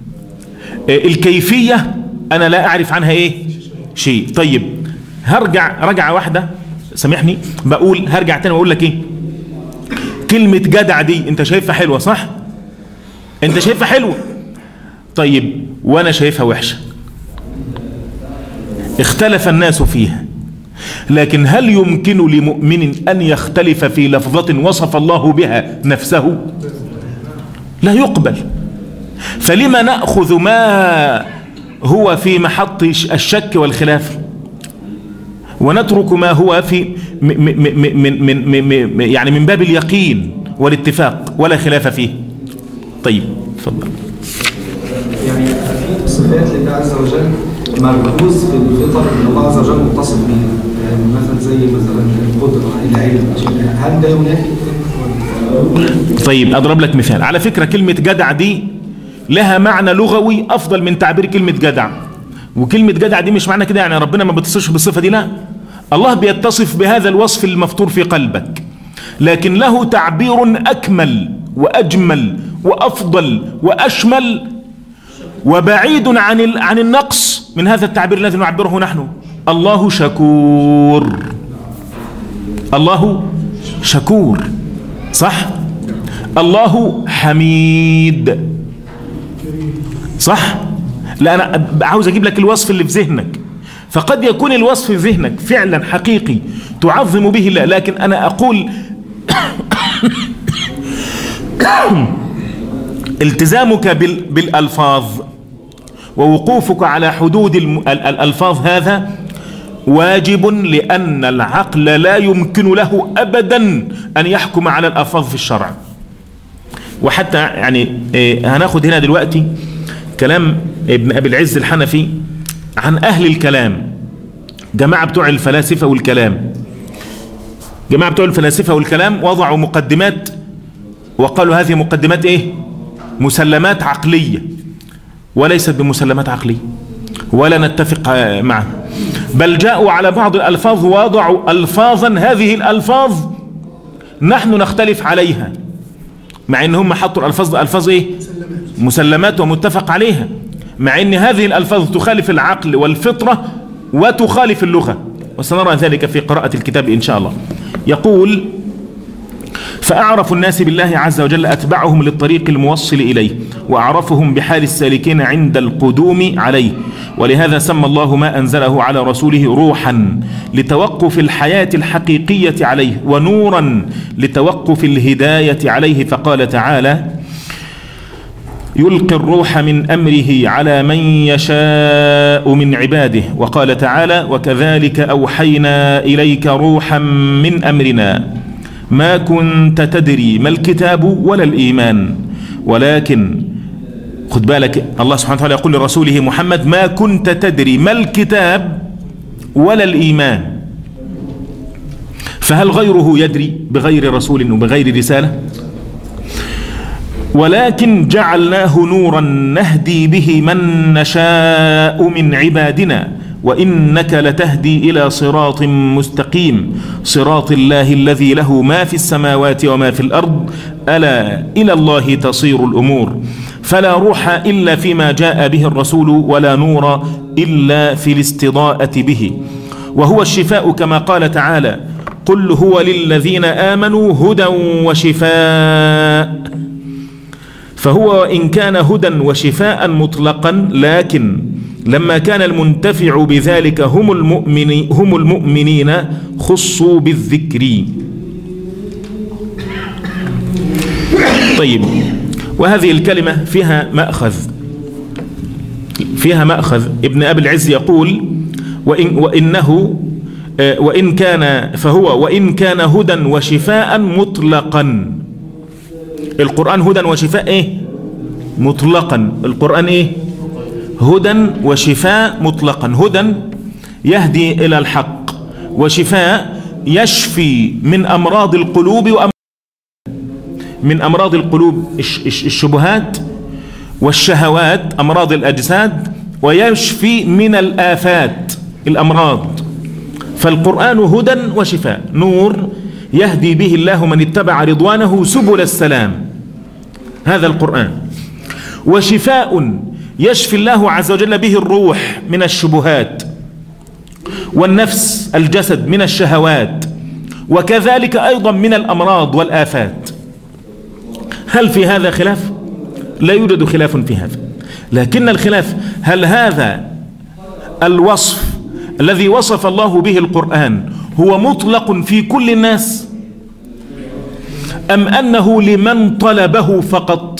الكيفية أنا لا أعرف عنها إيه؟ شيء. طيب هرجع رجعة واحدة، سامحني بقول هرجع تاني وأقول لك إيه؟ كلمة جدع دي أنت شايفها حلوة صح؟ أنت شايفها حلوة. طيب وأنا شايفها وحشة. اختلف الناس فيها، لكن هل يمكن لمؤمن أن يختلف في لفظة وصف الله بها نفسه؟ لا يقبل. فلما نأخذ ما هو في محط الشك والخلاف ونترك ما هو في من من من من يعني من باب اليقين والاتفاق ولا خلاف فيه؟ طيب تفضل. يعني في صفات لله عز وجل مركوز في الفطر اللي الله عز وجل متصف بها، يعني مثلا زي مثلا القدره، العلم، هل ده ينافي؟ طيب اضرب لك مثال. على فكره كلمه جدع دي لها معنى لغوي افضل من تعبير كلمه جدع. وكلمه جدع دي مش معنى كده يعني ربنا ما بيتصفش بالصفه دي، لا، الله بيتصف بهذا الوصف المفطور في قلبك، لكن له تعبير اكمل واجمل وافضل واشمل وبعيد عن عن النقص من هذا التعبير الذي نعبره نحن. الله شكور. الله شكور صح؟ الله حميد صح؟ لا أنا عاوز أجيب لك الوصف اللي في ذهنك، فقد يكون الوصف في ذهنك فعلا حقيقي تعظم به الله، لكن أنا أقول التزامك بالألفاظ ووقوفك على حدود الألفاظ هذا واجب، لأن العقل لا يمكن له أبدا أن يحكم على الألفاظ في الشرع. وحتى يعني هناخد هنا دلوقتي كلام ابن أبي العز الحنفي عن أهل الكلام، جماعة بتوع الفلاسفة والكلام. جماعة بتوع الفلاسفة والكلام وضعوا مقدمات وقالوا هذه مقدمات إيه؟ مسلمات عقلية، وليست بمسلمات عقلية ولا نتفق معها، بل جاءوا على بعض الألفاظ ووضعوا ألفاظا هذه الألفاظ نحن نختلف عليها، مع ان هم حطوا الألفاظ ألفاظ إيه؟ مسلمات ومتفق عليها، مع ان هذه الألفاظ تخالف العقل والفطرة وتخالف اللغة، وسنرى ذلك في قراءة الكتاب إن شاء الله. يقول فأعرف الناس بالله عز وجل أتبعهم للطريق الموصل إليه، وأعرفهم بحال السالكين عند القدوم عليه، ولهذا سمى الله ما أنزله على رسوله روحا لتوقف الحياة الحقيقية عليه، ونورا لتوقف الهداية عليه، فقال تعالى يلقي الروح من أمره على من يشاء من عباده، وقال تعالى وكذلك أوحينا إليك روحا من أمرنا ما كنت تدري ما الكتاب ولا الإيمان، ولكن خد بالك الله سبحانه وتعالى يقول لرسوله محمد ما كنت تدري ما الكتاب ولا الإيمان. فهل غيره يدري بغير رسول وبغير رسالة؟ ولكن جعلناه نورا نهدي به من نشاء من عبادنا وإنك لتهدي إلى صراط مستقيم صراط الله الذي له ما في السماوات وما في الأرض ألا إلى الله تصير الأمور فلا روح إلا فيما جاء به الرسول ولا نور إلا في الاستضاءة به وهو الشفاء كما قال تعالى قل هو للذين آمنوا هدى وشفاء. فهو إن كان هدى وشفاء مطلقا لكن لما كان المنتفع بذلك هم المؤمنين, هم المؤمنين خصوا بالذكر. طيب، وهذه الكلمة فيها مأخذ فيها مأخذ ابن أبي العز يقول وإن وإنه وإن كان فهو وإن كان هدى وشفاء مطلقا. القرآن هدى وشفاء ايه مطلقا. القرآن ايه هدى وشفاء مطلقا. هدى يهدي إلى الحق وشفاء يشفي من أمراض القلوب وأمراض من أمراض القلوب الشبهات والشهوات أمراض الأجساد ويشفي من الآفات الأمراض. فالقرآن هدى وشفاء نور يهدي به الله من اتبع رضوانه سبل السلام هذا القرآن. وشفاء يشفي الله عز وجل به الروح من الشبهات والنفس الجسد من الشهوات وكذلك أيضا من الأمراض والآفات. هل في هذا خلاف؟ لا يوجد خلاف في هذا، لكن الخلاف هل هذا الوصف الذي وصف الله به القرآن هو مطلق في كل الناس أم أنه لمن طلبه فقط؟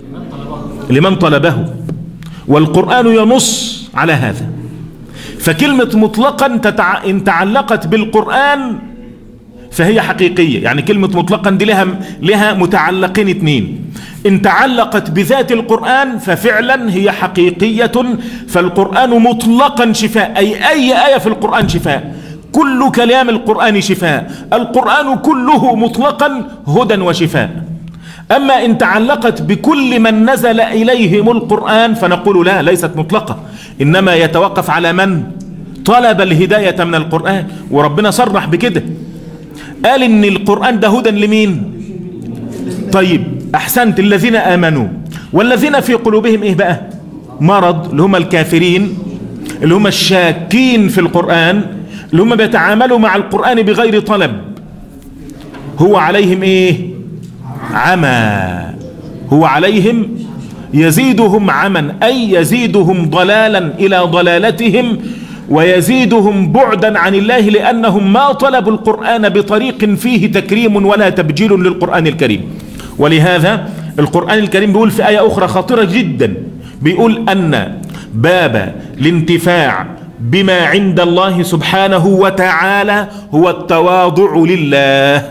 لمن طلبه، والقرآن ينص على هذا. فكلمة مطلقا تتع... إن تعلقت بالقرآن فهي حقيقية، يعني كلمة مطلقا دي لها, لها متعلقين اثنين. إن تعلقت بذات القرآن ففعلا هي حقيقية، فالقرآن مطلقا شفاء، أي أي آية في القرآن شفاء، كل كلام القرآن شفاء، القرآن كله مطلقا هدى وشفاء. أما إن تعلقت بكل من نزل إليهم القرآن فنقول لا، ليست مطلقة، إنما يتوقف على من طلب الهداية من القرآن. وربنا صرح بكده، قال إن القرآن ده هدى لمين؟ طيب أحسنت، الذين آمنوا. والذين في قلوبهم إيه بقى؟ مرض، اللي هم الكافرين، اللي هم الشاكين في القرآن، اللي هم بيتعاملوا مع القرآن بغير طلب، هو عليهم إيه؟ عمى. هو عليهم يزيدهم عمى، أي يزيدهم ضلالا إلى ضلالتهم ويزيدهم بعدا عن الله، لأنهم ما طلبوا القرآن بطريق فيه تكريم ولا تبجيل للقرآن الكريم. ولهذا القرآن الكريم بيقول في آية أخرى خطيرة جدا، بيقول أن باب الانتفاع بما عند الله سبحانه وتعالى هو التواضع لله.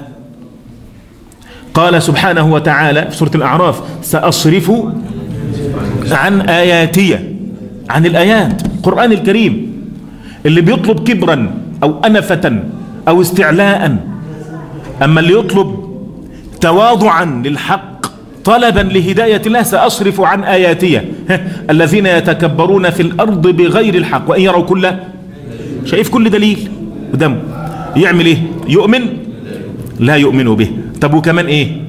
قال سبحانه وتعالى في سورة الأعراف سأصرف عن آياتي، عن الآيات القرآن الكريم اللي بيطلب كبرا أو أنفة أو استعلاء. أما اللي يطلب تواضعا للحق طلبا لهداية الله سأصرف عن آياتي الذين يتكبرون في الأرض بغير الحق وإن يروا كل، شايف كل دليل قدامه يعمل إيه؟ يؤمن؟ لا يؤمن به. طب وكمان إيه؟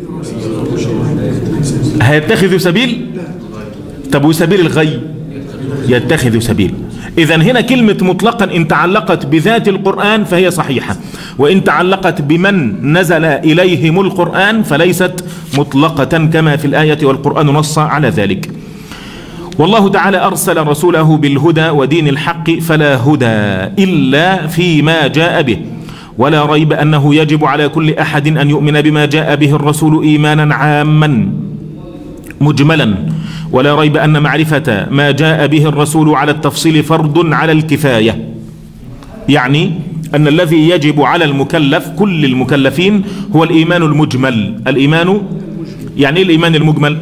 هيتخذ سبيل؟ طب وسبيل الغي؟ يتخذ سبيل. إذن هنا كلمة مطلقا إن تعلقت بذات القرآن فهي صحيحة، وإن تعلقت بمن نزل إليهم القرآن فليست مطلقة كما في الآية، والقرآن نص على ذلك. والله تعالى أرسل رسوله بالهدى ودين الحق فلا هدى إلا فيما جاء به، ولا ريب أنه يجب على كل أحد أن يؤمن بما جاء به الرسول إيمانا عاما مجملا، ولا ريب أن معرفة ما جاء به الرسول على التفصيل فرض على الكفاية. يعني أن الذي يجب على المكلف كل المكلفين هو الإيمان المجمل. الإيمان يعني إيه الإيمان المجمل؟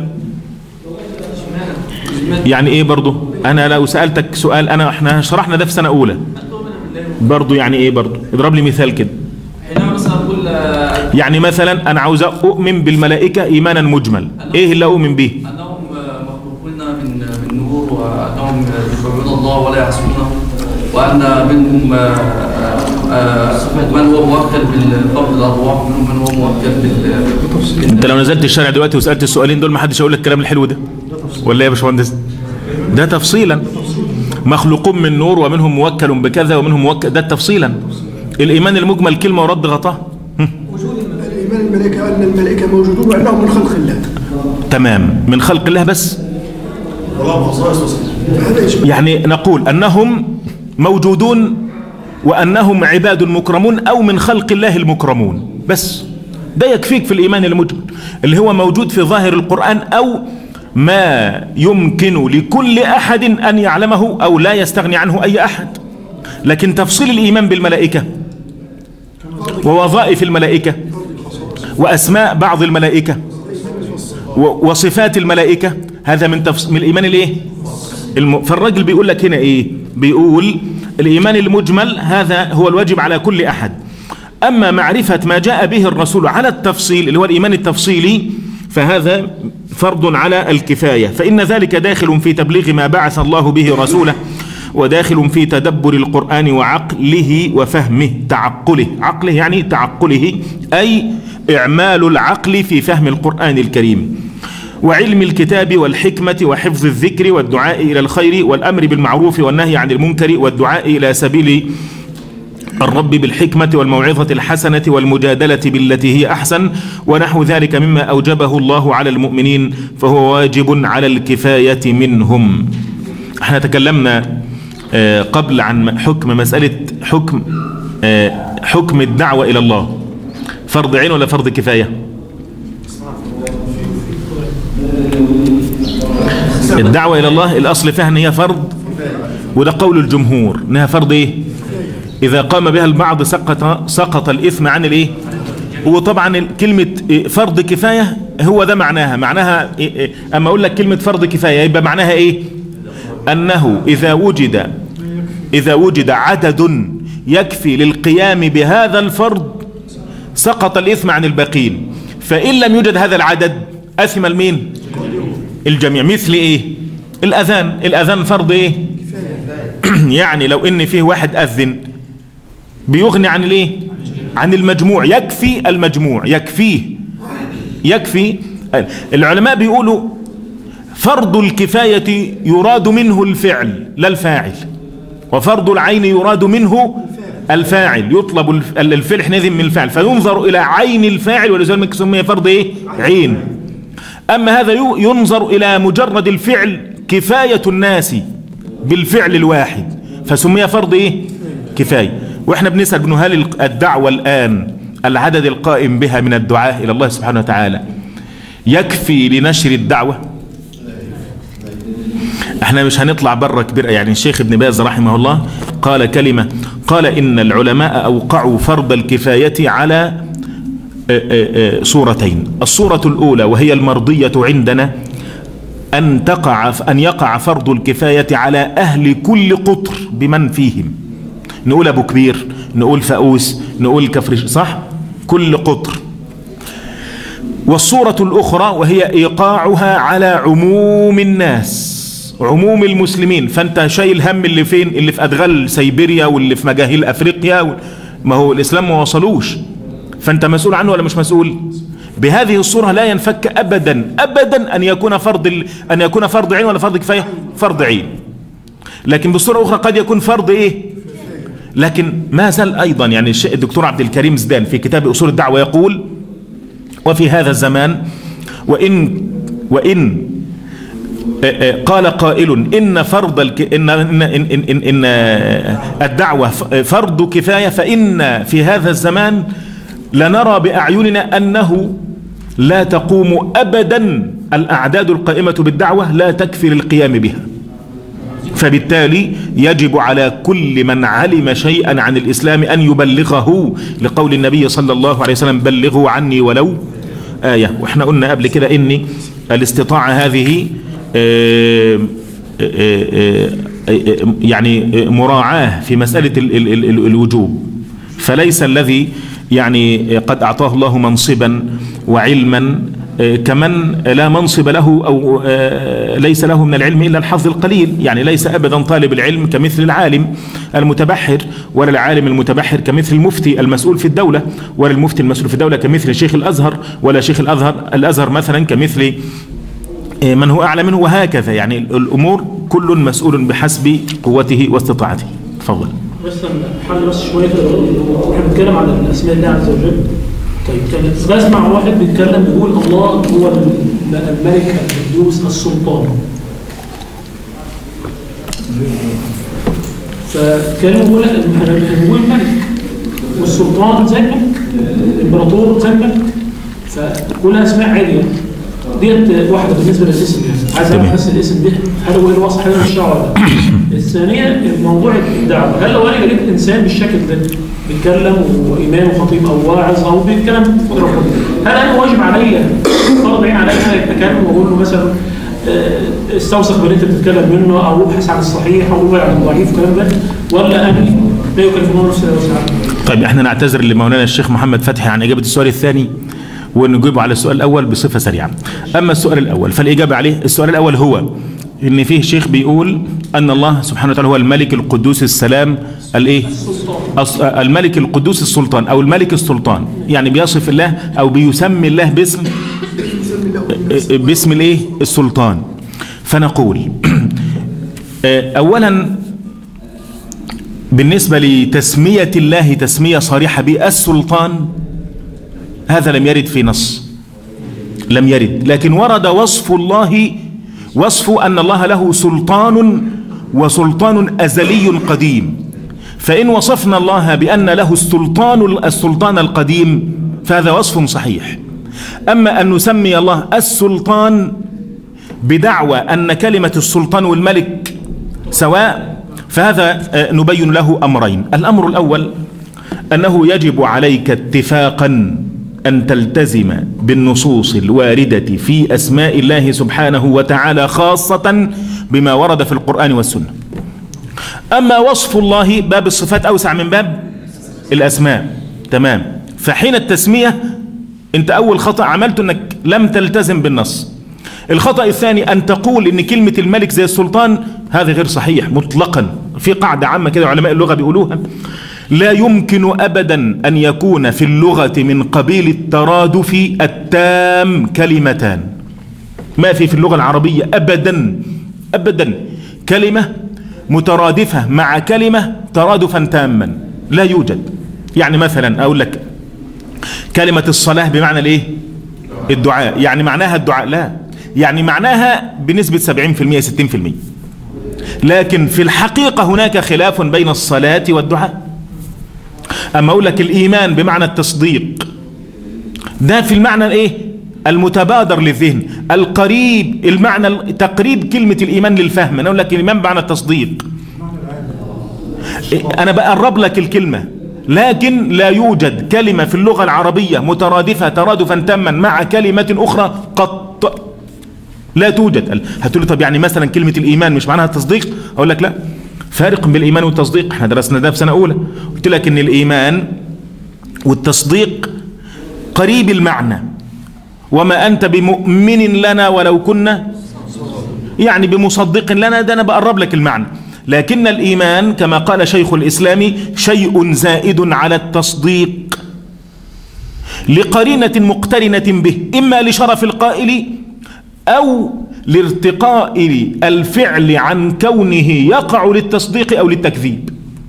يعني إيه برضو؟ أنا لو سألتك سؤال، أنا إحنا شرحنا ده في سنة أولى برضو، يعني إيه برضو؟ اضرب لي مثال كده. حينما نقول يعني مثلا أنا عاوز أؤمن بالملائكة إيمانا مجمل، إيه اللي أؤمن به؟ أنهم مخلوقون من من نور، وأنهم يحبون الله ولا يعصونه، وأن منهم من هو موكل بالقبض الأرواح، ومنهم من هو موكل بال. أنت لو نزلت الشارع دلوقتي وسألت السؤالين دول ما حدش هيقول لك الكلام الحلو ده، ولا إيه يا باشمهندس؟ ده تفصيلا، مخلوقون من نور ومنهم موكل بكذا ومنهم موكل، ده تفصيلا. الإيمان المجمل كلمة ورد غطاه. الإيمان الملائكة أن الملائكة موجودون وأنهم من خلق الله. تمام، من خلق الله بس. يعني نقول أنهم موجودون وأنهم عباد مكرمون أو من خلق الله المكرمون بس، ده يكفيك في الإيمان المجمل اللي هو موجود في ظاهر القرآن أو ما يمكن لكل أحد أن يعلمه أو لا يستغني عنه أي أحد. لكن تفصيل الإيمان بالملائكة ووظائف الملائكة وأسماء بعض الملائكة وصفات الملائكة هذا من تفصيل من الإيمان الإيه؟ الم... فالرجل بيقول لك هنا إيه؟ بيقول الإيمان المجمل هذا هو الواجب على كل أحد. أما معرفة ما جاء به الرسول على التفصيل اللي هو الإيمان التفصيلي فهذا فرض على الكفاية، فإن ذلك داخل في تبليغ ما بعث الله به رسوله، وداخل في تدبر القرآن وعقله وفهمه. تعقله، عقله يعني تعقله أي إعمال العقل في فهم القرآن الكريم، وعلم الكتاب والحكمة وحفظ الذكر والدعاء إلى الخير والأمر بالمعروف والنهي عن المنكر والدعاء إلى سبيل الرب بالحكمة والموعظة الحسنة والمجادلة بالتي هي أحسن ونحو ذلك مما أوجبه الله على المؤمنين، فهو واجب على الكفاية منهم. احنا تكلمنا قبل عن حكم مسألة حكم حكم الدعوة إلى الله، فرض عين ولا فرض كفاية؟ الدعوة إلى الله الأصل فيها أن هي فرض، وده قول الجمهور أنها فرض إيه؟ إذا قام بها البعض سقط سقط الإثم عن الإيه؟ وطبعا كلمة فرض كفاية هو ده معناها، معناها أما أقول لك كلمة فرض كفاية يبقى معناها إيه؟ أنه إذا وجد إذا وجد عدد يكفي للقيام بهذا الفرض سقط الإثم عن الباقين، فإن لم يوجد هذا العدد أثم المين؟ الجميع. مثل إيه؟ الأذان، الأذان فرض إيه؟ يعني لو إن فيه واحد أذن بيغني عن الإيه؟ عن المجموع، يكفي المجموع، يكفيه يكفي. العلماء بيقولوا فرض الكفاية يراد منه الفعل لا الفاعل، وفرض العين يراد منه الفاعل، يطلب الفعل حينئذ من الفاعل، فينظر إلى عين الفاعل ولذلك سمي فرض إيه؟ عين. أما هذا ينظر إلى مجرد الفعل كفاية الناس بالفعل الواحد فسمي فرض إيه؟ كفاية. وإحنا بنسأل بنو هل الدعوة الآن العدد القائم بها من الدعاء إلى الله سبحانه وتعالى يكفي لنشر الدعوة؟ احنا مش هنطلع بره كبير. يعني الشيخ ابن باز رحمه الله قال كلمة، قال إن العلماء أوقعوا فرض الكفاية على صورتين. الصورة الأولى وهي المرضية عندنا أن تقع أن يقع فرض الكفاية على أهل كل قطر بمن فيهم، نقول أبو كبير، نقول فأوس، نقول كفر، صح؟ كل قطر. والصورة الأخرى وهي إيقاعها على عموم الناس، عموم المسلمين. فأنت شايل هم اللي فين؟ اللي في أدغال سيبيريا واللي في مجاهيل أفريقيا، ما هو الإسلام ما وصلوش، فأنت مسؤول عنه ولا مش مسؤول؟ بهذه الصورة لا ينفك أبدا أبدا أن يكون فرض ال... أن يكون فرض عين ولا فرض كفاية؟ فرض عين. لكن بالصورة الأخرى قد يكون فرض إيه؟ لكن ما زال أيضا يعني الدكتور عبد الكريم زدان في كتاب أصول الدعوة يقول: وفي هذا الزمان وإن وإن قال قائل إن فرض الك... إن, إن, إن, إن, إن الدعوة فرض كفاية، فإن في هذا الزمان لنرى بأعيننا أنه لا تقوم أبدا الأعداد القائمة بالدعوة لا تكفي للقيام بها، فبالتالي يجب على كل من علم شيئا عن الإسلام أن يبلغه، لقول النبي صلى الله عليه وسلم: بلغوا عني ولو آية. وإحنا قلنا قبل كده إن الاستطاعة هذه آآ آآ يعني مراعاة في مسألة ال ال ال الوجوب، فليس الذي يعني قد أعطاه الله منصبا وعلما كمن لا منصب له أو ليس له من العلم إلا الحظ القليل. يعني ليس أبدا طالب العلم كمثل العالم المتبحر، ولا العالم المتبحر كمثل المفتي المسؤول في الدولة، ولا المفتي المسؤول في الدولة كمثل شيخ الأزهر، ولا شيخ الأزهر الأزهر مثلا كمثل من هو أعلى منه، وهكذا. يعني الأمور كل مسؤول بحسب قوته واستطاعته. تفضل. بس حل بس شوية، احنا بنتكلم عن الأسماء الله عز وجل. طيب كان بسمع واحد بيتكلم بيقول الله هو الملك القدوس السلطان، فكانوا بيقول هو الملك والسلطان زي الملك، الامبراطور زي الملك، فكلها اسماء عالية. ديت واحدة بالنسبة للاسم، يعني عايز اعرف بس الاسم ده هل هو الوصف هل الشعر ده؟ الثانية موضوع الدعوة، هل لو انا جبت انسان بالشكل ده بيتكلم وإمام وخطيب أو واعظ أو بيتكلم هل أنا واجب عليا فرض عين عليا أنا يتكلم وأقول له مثلا استوثق باللي أنت بتتكلم منه أو ابحث عن الصحيح أو ابحث عن الضعيف والكلام ده، ولا أنا لا يكلف الله نفسا إلا وسعها؟ طيب احنا نعتذر لمولانا الشيخ محمد فتحي عن إجابة السؤال الثاني ونجيب على السؤال الأول بصفة سريعة. أما السؤال الأول فالإجابة عليه، السؤال الأول هو إن فيه شيخ بيقول أن الله سبحانه وتعالى هو الملك القدوس السلام الإيه؟ الملك القدوس السلطان أو الملك السلطان، يعني بيصف الله أو بيسمي الله باسم باسم الإيه؟ السلطان. فنقول أولا بالنسبة لتسمية الله تسمية صريحة بالسلطان هذا لم يرد في نص، لم يرد، لكن ورد وصف الله، وصف أن الله له سلطان وسلطان أزلي قديم. فإن وصفنا الله بأن له السلطان السلطان القديم فهذا وصف صحيح. أما أن نسمي الله السلطان بدعوى أن كلمة السلطان والملك سواء فهذا نبين له أمرين. الأمر الأول أنه يجب عليك اتفاقا أن تلتزم بالنصوص الواردة في أسماء الله سبحانه وتعالى خاصة بما ورد في القرآن والسنة. أما وصف الله باب الصفات أوسع من باب الأسماء، تمام. فحين التسمية أنت أول خطأ عملته أنك لم تلتزم بالنص. الخطأ الثاني أن تقول أن كلمة الملك زي السلطان، هذا غير صحيح مطلقا. في قاعدة عامة كده علماء اللغة بيقولوها، لا يمكن أبدا أن يكون في اللغة من قبيل الترادف التام كلمتان. ما في في اللغة العربية أبدا أبدا كلمة مترادفة مع كلمة ترادفا تاما، لا يوجد. يعني مثلا أقول لك كلمة الصلاة بمعنى الإيه؟ الدعاء، يعني معناها الدعاء؟ لا، يعني معناها بنسبة سبعين بالمئة ستين بالمئة. لكن في الحقيقة هناك خلاف بين الصلاة والدعاء. أما أقول لك الإيمان بمعنى التصديق، ده في المعنى الإيه؟ المتبادر للذهن القريب، المعنى تقريب كلمة الإيمان للفهم. أنا أقول لك الإيمان بمعنى التصديق، أنا بقرب لك الكلمة، لكن لا يوجد كلمة في اللغة العربية مترادفة ترادفا تاما مع كلمة أخرى قط، لا توجد. هتقول لي طب يعني مثلا كلمة الإيمان مش معناها التصديق؟ أقول لك لا، فارق بين الإيمان والتصديق، احنا درسنا ده في سنة أولى. قلت لك إن الإيمان والتصديق قريب المعنى، وما أنت بمؤمن لنا ولو كنا، يعني بمصدق لنا، ده أنا بقرب لك المعنى. لكن الإيمان كما قال شيخ الإسلام شيء زائد على التصديق لقرينة مقترنة به، إما لشرف القائل أو لارتقاء الفعل عن كونه يقع للتصديق أو للتكذيب.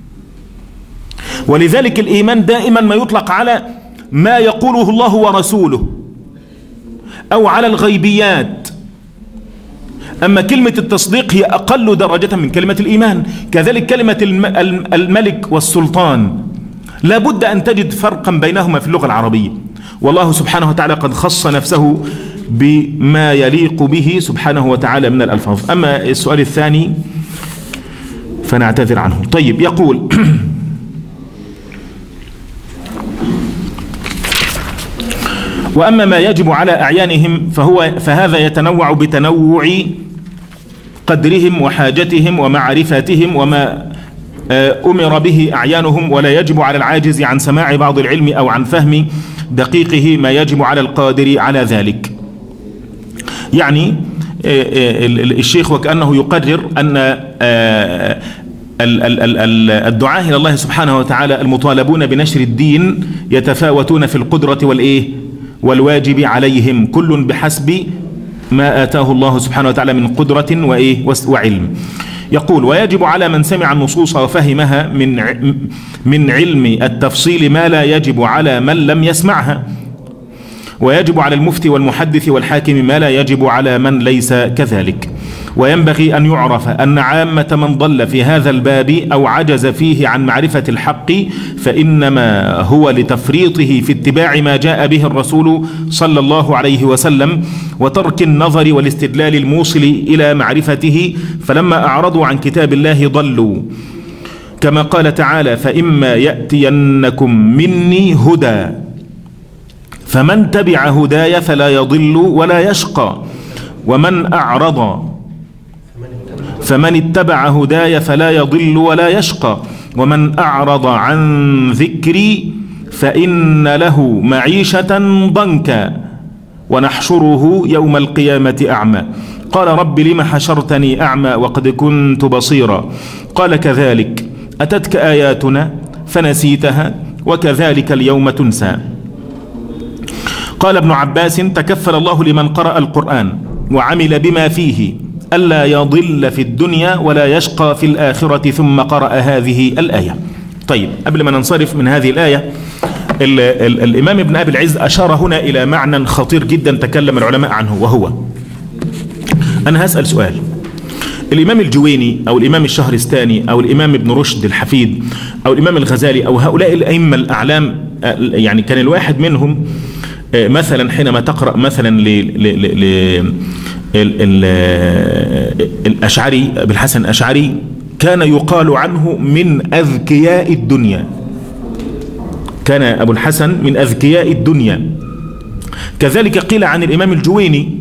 ولذلك الإيمان دائما ما يطلق على ما يقوله الله ورسوله أو على الغيبيات. أما كلمة التصديق هي أقل درجة من كلمة الإيمان. كذلك كلمة الملك والسلطان لا بد أن تجد فرقا بينهما في اللغة العربية، والله سبحانه وتعالى قد خص نفسه بما يليق به سبحانه وتعالى من الألفاظ. أما السؤال الثاني فنعتذر عنه. طيب، يقول وأما ما يجب على أعيانهم فهو فهذا يتنوع بتنوع قدرهم وحاجتهم ومعرفتهم وما أمر به أعيانهم، ولا يجب على العاجز عن سماع بعض العلم أو عن فهم دقيقه ما يجب على القادر على ذلك. يعني الشيخ وكأنه يقرر أن الدعاة إلى الله سبحانه وتعالى المطالبون بنشر الدين يتفاوتون في القدرة والإيه والواجب عليهم، كل بحسب ما آتاه الله سبحانه وتعالى من قدرة وإيه وعلم. يقول: ويجب على من سمع النصوص وفهمها من من علم التفصيل ما لا يجب على من لم يسمعها، ويجب على المفتي والمحدث والحاكم ما لا يجب على من ليس كذلك. وينبغي أن يعرف أن عامة من ضل في هذا الباب أو عجز فيه عن معرفة الحق فإنما هو لتفريطه في اتباع ما جاء به الرسول صلى الله عليه وسلم وترك النظر والاستدلال الموصل إلى معرفته، فلما أعرضوا عن كتاب الله ضلوا، كما قال تعالى: فإما يأتينكم مني هدى فمن تبع هداي فلا يضل ولا يشقى، ومن أعرض فمن اتبع هداي فلا يضل ولا يشقى، ومن أعرض عن ذكري فإن له معيشة ضنكا ونحشره يوم القيامة أعمى. قال: رب لم حشرتني أعمى وقد كنت بصيرا. قال: كذلك أتتك آياتنا فنسيتها وكذلك اليوم تنسى. قال ابن عباس: تكفل الله لمن قرأ القرآن وعمل بما فيه ألا يضل في الدنيا ولا يشقى في الآخرة، ثم قرأ هذه الآية. طيب، قبل ما ننصرف من هذه الآية، ال ال الإمام ابن أبي العز أشار هنا إلى معنى خطير جدا تكلم العلماء عنه، وهو: أنا هسأل سؤال. الإمام الجويني أو الإمام الشهرستاني أو الإمام ابن رشد الحفيد أو الإمام الغزالي أو هؤلاء الأئمة الأعلام، يعني كان الواحد منهم مثلا حينما تقرأ مثلا ل ل ل الأشعري بالحسن الأشعري كان يقال عنه من أذكياء الدنيا، كان أبو الحسن من أذكياء الدنيا. كذلك قيل عن الإمام الجويني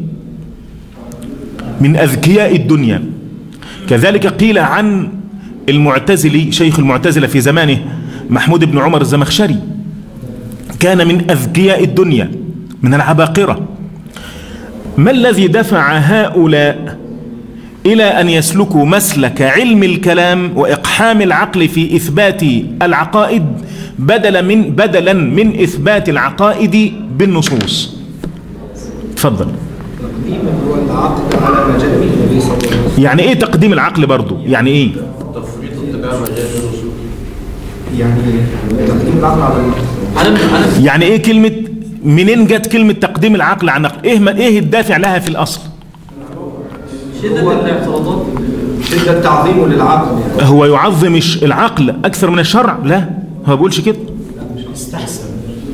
من أذكياء الدنيا. كذلك قيل عن المعتزلي شيخ المعتزلة في زمانه محمود بن عمر الزمخشري، كان من أذكياء الدنيا من العباقرة. ما الذي دفع هؤلاء إلى أن يسلكوا مسلك علم الكلام وإقحام العقل في إثبات العقائد بدلا من بدلا من إثبات العقائد بالنصوص؟ تفضل. تقديم العقل على ما جاء به النبي صلى الله عليه وسلم. يعني إيه تقديم العقل برضو؟ يعني إيه؟ تفريط اتباع ما جاء به الرسول. يعني تقديم العقل على يعني إيه كلمة؟ منين جت كلمة تقديم العقل عن النقل؟ إيه ما إيه الدافع لها في الأصل؟ شدة الاعتراضات، شدة تعظيمه للعقل. يعني هو يعظم العقل أكثر من الشرع؟ لا، هو ما بيقولش كده. استحسن.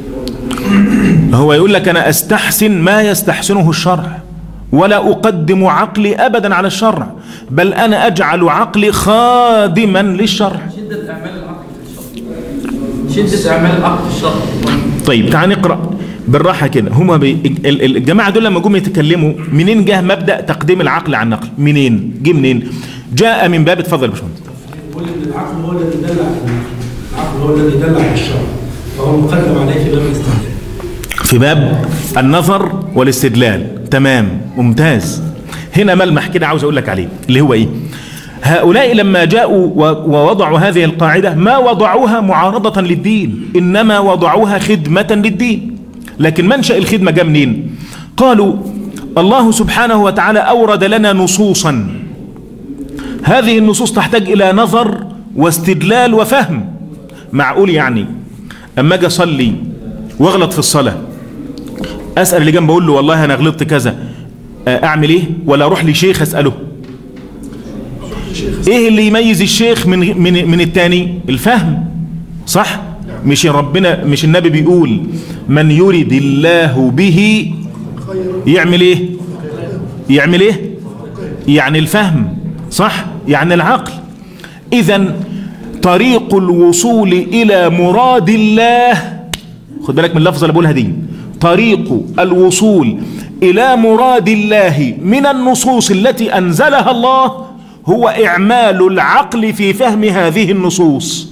هو يقول لك أنا أستحسن ما يستحسنه الشرع، ولا أقدم عقلي أبدا على الشرع، بل أنا أجعل عقلي خادما للشرع. شدة أعمال العقل في الشرع. شدة أعمال العقل في الشرع. طيب تعال نقرأ بالراحة كده. هما بي... الجماعة دول لما جم يتكلموا منين جه مبدأ تقديم العقل عن النقل؟ منين؟ جه منين؟ جاء من باب، اتفضل يا باشمهندس. يقول ان العقل هو الذي دل على العقل هو الذي دل على الشرع، فهو مقدم عليه في باب الاستدلال. في باب النظر والاستدلال. تمام، ممتاز. هنا ملمح كده عاوز اقول لك عليه، اللي هو ايه؟ هؤلاء لما جاءوا ووضعوا هذه القاعدة ما وضعوها معارضة للدين، إنما وضعوها خدمة للدين. لكن منشأ الخدمة جاء منين؟ قالوا الله سبحانه وتعالى أورد لنا نصوصا، هذه النصوص تحتاج إلى نظر واستدلال وفهم. معقول يعني أما أجي أصلي واغلط في الصلاة أسأل اللي جنبي أقول له والله أنا غلطت كذا، أعمل إيه؟ ولا أروح لشيخ أسأله؟ ايه اللي يميز الشيخ من من من التاني؟ الفهم، صح؟ مش ربنا مش النبي بيقول من يريد الله به يعمل ايه؟ يعمل ايه؟ يعني الفهم، صح؟ يعني العقل. اذا طريق الوصول الى مراد الله، خد بالك من اللفظة اللي بقولها دي، طريق الوصول الى مراد الله من النصوص التي انزلها الله هو إعمال العقل في فهم هذه النصوص.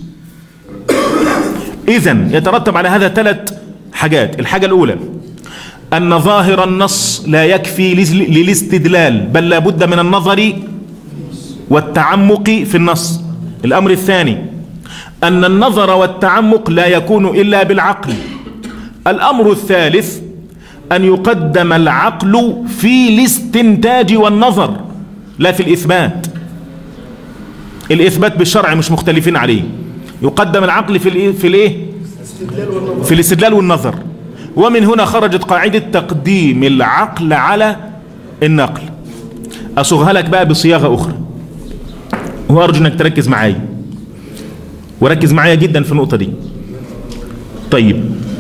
إذن يترتب على هذا ثلاث حاجات. الحاجة الأولى أن ظاهر النص لا يكفي للاستدلال، بل لا بد من النظر والتعمق في النص. الأمر الثاني أن النظر والتعمق لا يكون إلا بالعقل. الأمر الثالث أن يقدم العقل في الاستنتاج والنظر لا في الإثبات. الإثبات بالشرع مش مختلفين عليه، يقدم العقل في الإيه في الإيه في الاستدلال والنظر. ومن هنا خرجت قاعدة تقديم العقل على النقل. أصوغها لك بقى بصياغة أخرى، وأرجو أنك تركز معايا وركز معايا جدا في النقطة دي. طيب،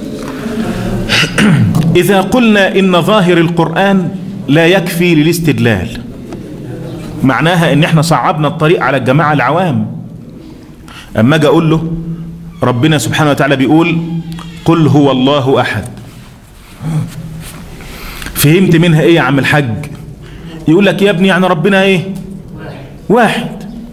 إذا قلنا إن ظاهر القرآن لا يكفي للاستدلال، معناها إن إحنا صعبنا الطريق على الجماعة العوام. أما أجي أقول له ربنا سبحانه وتعالى بيقول قل هو الله أحد، فهمت منها إيه يا عم الحاج؟ يقول لك يا ابني يعني ربنا إيه؟ واحد.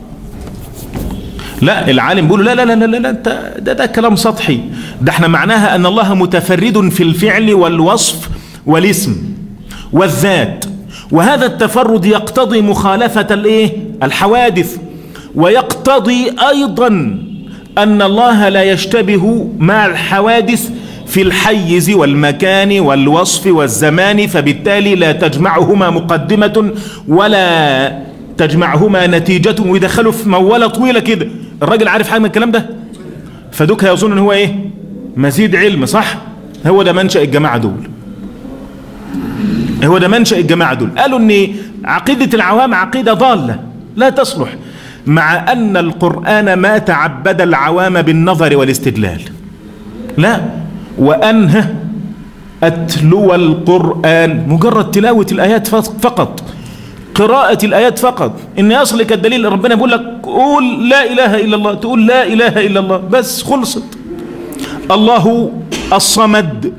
لا، العالم بيقول لا لا لا لا لا انت ده, ده كلام سطحي، ده احنا معناها ان الله متفرد في الفعل والوصف والاسم والذات، وهذا التفرد يقتضي مخالفة الايه؟ الحوادث، ويقتضي ايضا ان الله لا يشتبه مع الحوادث في الحيز والمكان والوصف والزمان، فبالتالي لا تجمعهما مقدمة ولا تجمعهما نتيجة، ويدخلوا في موالة طويلة كده. الراجل عارف حاجة من الكلام ده، فدوك هيظن ان هو ايه؟ مزيد علم. صح؟ هو ده منشأ الجماعة دول، هو ده منشأ الجماعة دول. قالوا ان عقيدة العوام عقيدة ضالة لا تصلح، مع ان القرآن ما تعبد العوام بالنظر والاستدلال، لا، وأنه أتلو القرآن مجرد تلاوة الآيات فقط، قراءة الآيات فقط. إن يصلك الدليل ربنا بيقول لك قول لا إله إلا الله، تقول لا إله إلا الله بس، خلصت. الله الصمد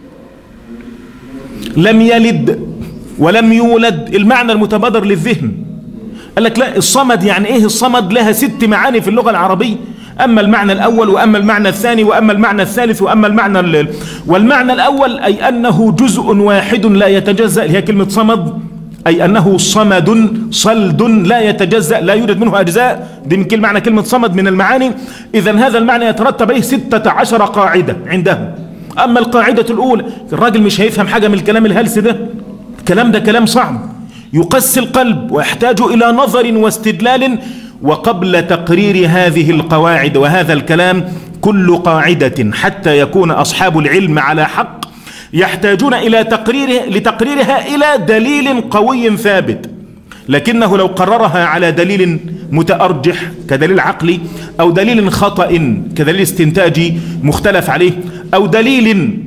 لم يلد ولم يولد، المعنى المتبادر للذهن. قال لك لا، الصمد يعني إيه؟ الصمد لها ست معاني في اللغة العربية، أما المعنى الأول وأما المعنى الثاني وأما المعنى الثالث وأما المعنى ال... والمعنى الأول أي أنه جزء واحد لا يتجزأ، هي كلمة صمد، أي أنه صمد صلد لا يتجزأ، لا يوجد منه أجزاء. دي من كل معنى كلمة صمد من المعاني. إذن هذا المعنى يترتب عليه ستة عشر قاعدة عندهم. أما القاعدة الأولى، الراجل مش هيفهم حاجة من الكلام الهلس ده، الكلام ده كلام صعب يقسي القلب ويحتاج إلى نظر واستدلال. وقبل تقرير هذه القواعد وهذا الكلام، كل قاعدة حتى يكون أصحاب العلم على حق يحتاجون إلى تقريره لتقريرها إلى دليل قوي ثابت. لكنه لو قررها على دليل متأرجح كدليل عقلي، أو دليل خطأ كدليل استنتاجي مختلف عليه، أو دليل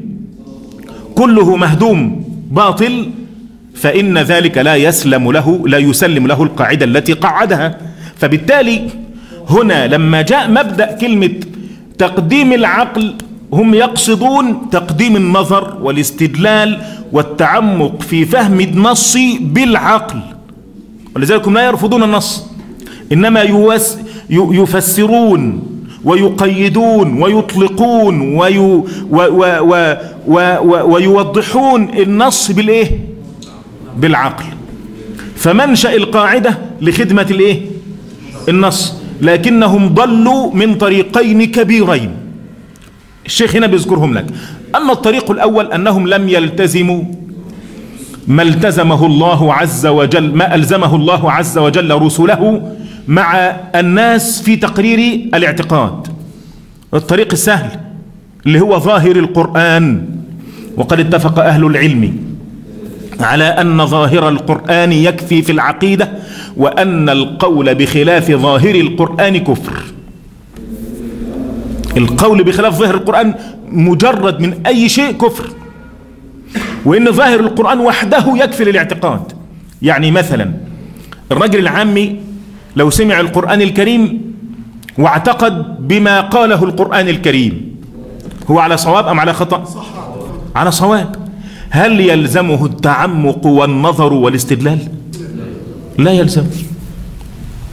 كله مهدوم باطل، فإن ذلك لا يسلم له لا يسلم له القاعدة التي قعدها. فبالتالي هنا لما جاء مبدأ كلمة تقديم العقل، هم يقصدون تقديم النظر والاستدلال والتعمق في فهم النص بالعقل، ولذلك هم لا يرفضون النص، إنما يوس يفسرون ويقيدون ويطلقون وي و و و و ويوضحون النص بالإيه؟ بالعقل. فمنشأ القاعدة لخدمة الإيه؟ النص، لكنهم ضلوا من طريقين كبيرين. الشيخ هنا بيذكرهم لك. أما الطريق الأول أنهم لم يلتزموا ما التزمه الله عز وجل، ما ألزمه الله عز وجل رسله مع الناس في تقرير الاعتقاد. الطريق السهل اللي هو ظاهر القرآن، وقد اتفق أهل العلم على أن ظاهر القرآن يكفي في العقيدة، وأن القول بخلاف ظاهر القرآن كفر. القول بخلاف ظاهر القرآن مجرد من أي شيء كفر، وإن ظاهر القرآن وحده يكفي للاعتقاد. يعني مثلا الرجل العامي لو سمع القرآن الكريم واعتقد بما قاله القرآن الكريم، هو على صواب أم على خطأ؟ على صواب. هل يلزمه التعمق والنظر والاستدلال؟ لا يلزم.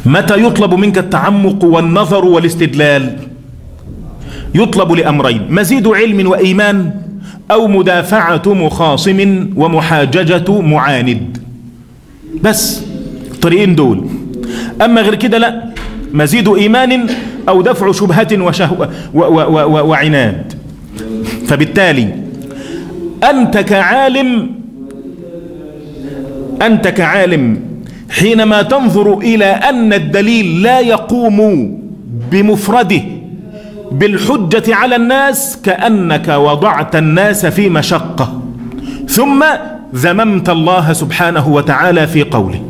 متى يطلب منك التعمق والنظر والاستدلال؟ يطلب لأمرين: مزيد علم وإيمان، أو مدافعة مخاصم ومحاججة معاند. بس طريقين دول. أما غير كده لا، مزيد إيمان أو دفع شبهة وشهوة وعناد. فبالتالي أنت كعالم أنت كعالم حينما تنظر إلى أن الدليل لا يقوم بمفرده بالحجة على الناس، كأنك وضعت الناس في مشقة، ثم ذممت الله سبحانه وتعالى في قوله.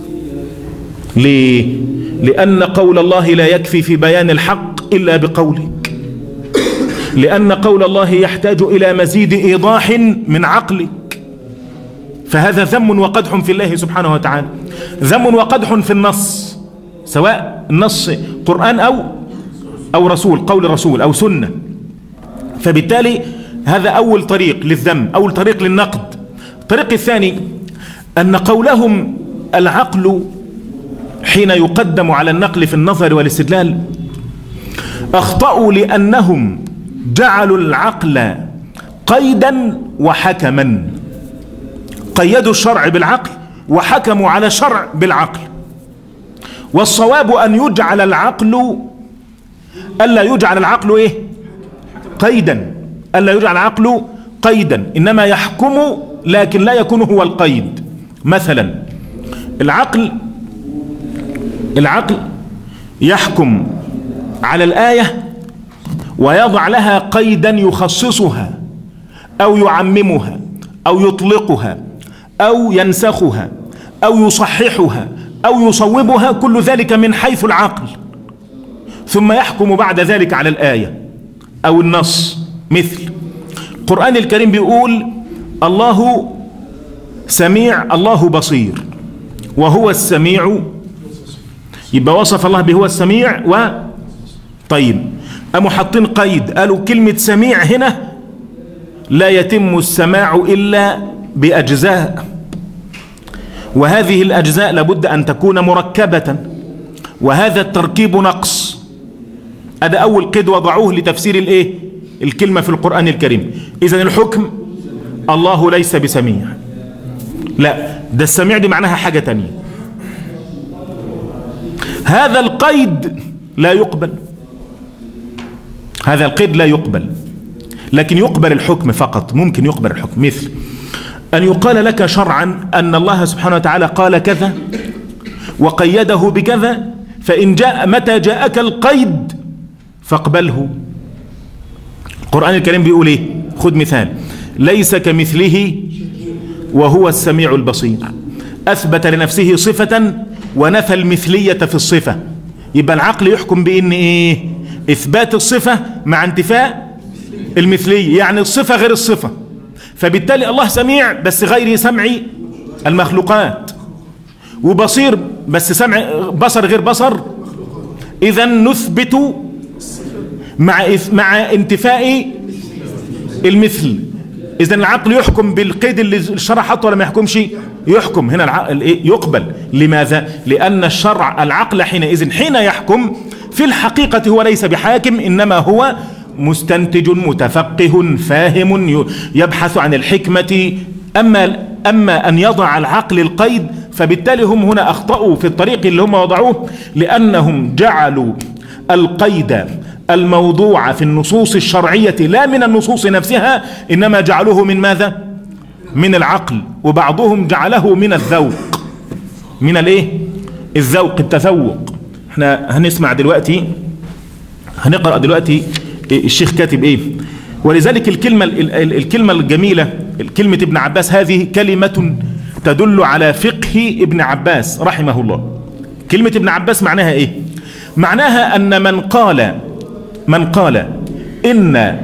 ليه؟ لأن قول الله لا يكفي في بيان الحق إلا بقولك، لأن قول الله يحتاج إلى مزيد إيضاح من عقلك. فهذا ذم وقدح في الله سبحانه وتعالى، ذم وقدح في النص، سواء النص قرآن أو أو رسول، قول رسول أو سنة. فبالتالي هذا أول طريق للذم، أول طريق للنقد. الطريق الثاني أن قولهم العقل حين يقدم على النقل في النظر والاستدلال، أخطأوا لأنهم جعلوا العقل قيدا وحكما، قيدوا الشرع بالعقل وحكموا على الشرع بالعقل. والصواب أن يجعل العقل ألا يجعل العقل إيه؟ قيدا، ألا يجعل العقل قيدا، إنما يحكم لكن لا يكون هو القيد. مثلا العقل العقل يحكم على الآية ويضع لها قيدا يخصصها أو يعممها أو يطلقها أو ينسخها أو يصححها أو يصوبها، كل ذلك من حيث العقل، ثم يحكم بعد ذلك على الآية أو النص. مثل القرآن الكريم بيقول الله سميع، الله بصير، وهو السميع، يبقى وصف الله بهو السميع. و طيب قاموا حاطين قيد، قالوا كلمة سميع هنا لا يتم السماع إلا بأجزاء، وهذه الأجزاء لابد أن تكون مركبة، وهذا التركيب نقص. هذا أول قيد وضعوه لتفسير الإيه؟ الكلمة في القرآن الكريم. إذن الحكم الله ليس بسميع، لا، ده السميع دي معناها حاجة تانية. هذا القيد لا يقبل، هذا القيد لا يقبل، لكن يقبل الحكم فقط. ممكن يقبل الحكم، مثل أن يقال لك شرعا أن الله سبحانه وتعالى قال كذا وقيده بكذا، فإن جاء متى جاءك القيد فاقبله. القرآن الكريم بيقول ايه؟ خذ مثال: ليس كمثله وهو السميع البصير. أثبت لنفسه صفة ونفى المثلية في الصفة. يبقى العقل يحكم بإن ايه؟ إثبات الصفة مع انتفاء المثلية، يعني الصفة غير الصفة. فبالتالي الله سميع بس غير سمع المخلوقات، وبصير بس سمع بصر غير بصر. إذا نثبت مع مع انتفاء المثل. إذا العقل يحكم بالقيد اللي الشرع حطه ولا ما يحكمش؟ يحكم. هنا العقل يقبل. لماذا؟ لأن الشرع العقل حينئذ حين يحكم في الحقيقة هو ليس بحاكم، إنما هو مستنتج متفقه فاهم يبحث عن الحكمة. أما أما أن يضع العقل القيد، فبالتالي هم هنا أخطأوا في الطريق اللي هم وضعوه، لأنهم جعلوا القيد الموضوع في النصوص الشرعية لا من النصوص نفسها، إنما جعلوه من ماذا؟ من العقل. وبعضهم جعله من الذوق، من الايه؟ الذوق، التذوق. احنا هنسمع دلوقتي، هنقرأ دلوقتي الشيخ كاتب ايه. ولذلك الكلمة الكلمة الجميلة، كلمة ابن عباس، هذه كلمة تدل على فقه ابن عباس رحمه الله. كلمة ابن عباس معناها ايه؟ معناها ان من قال من قال إن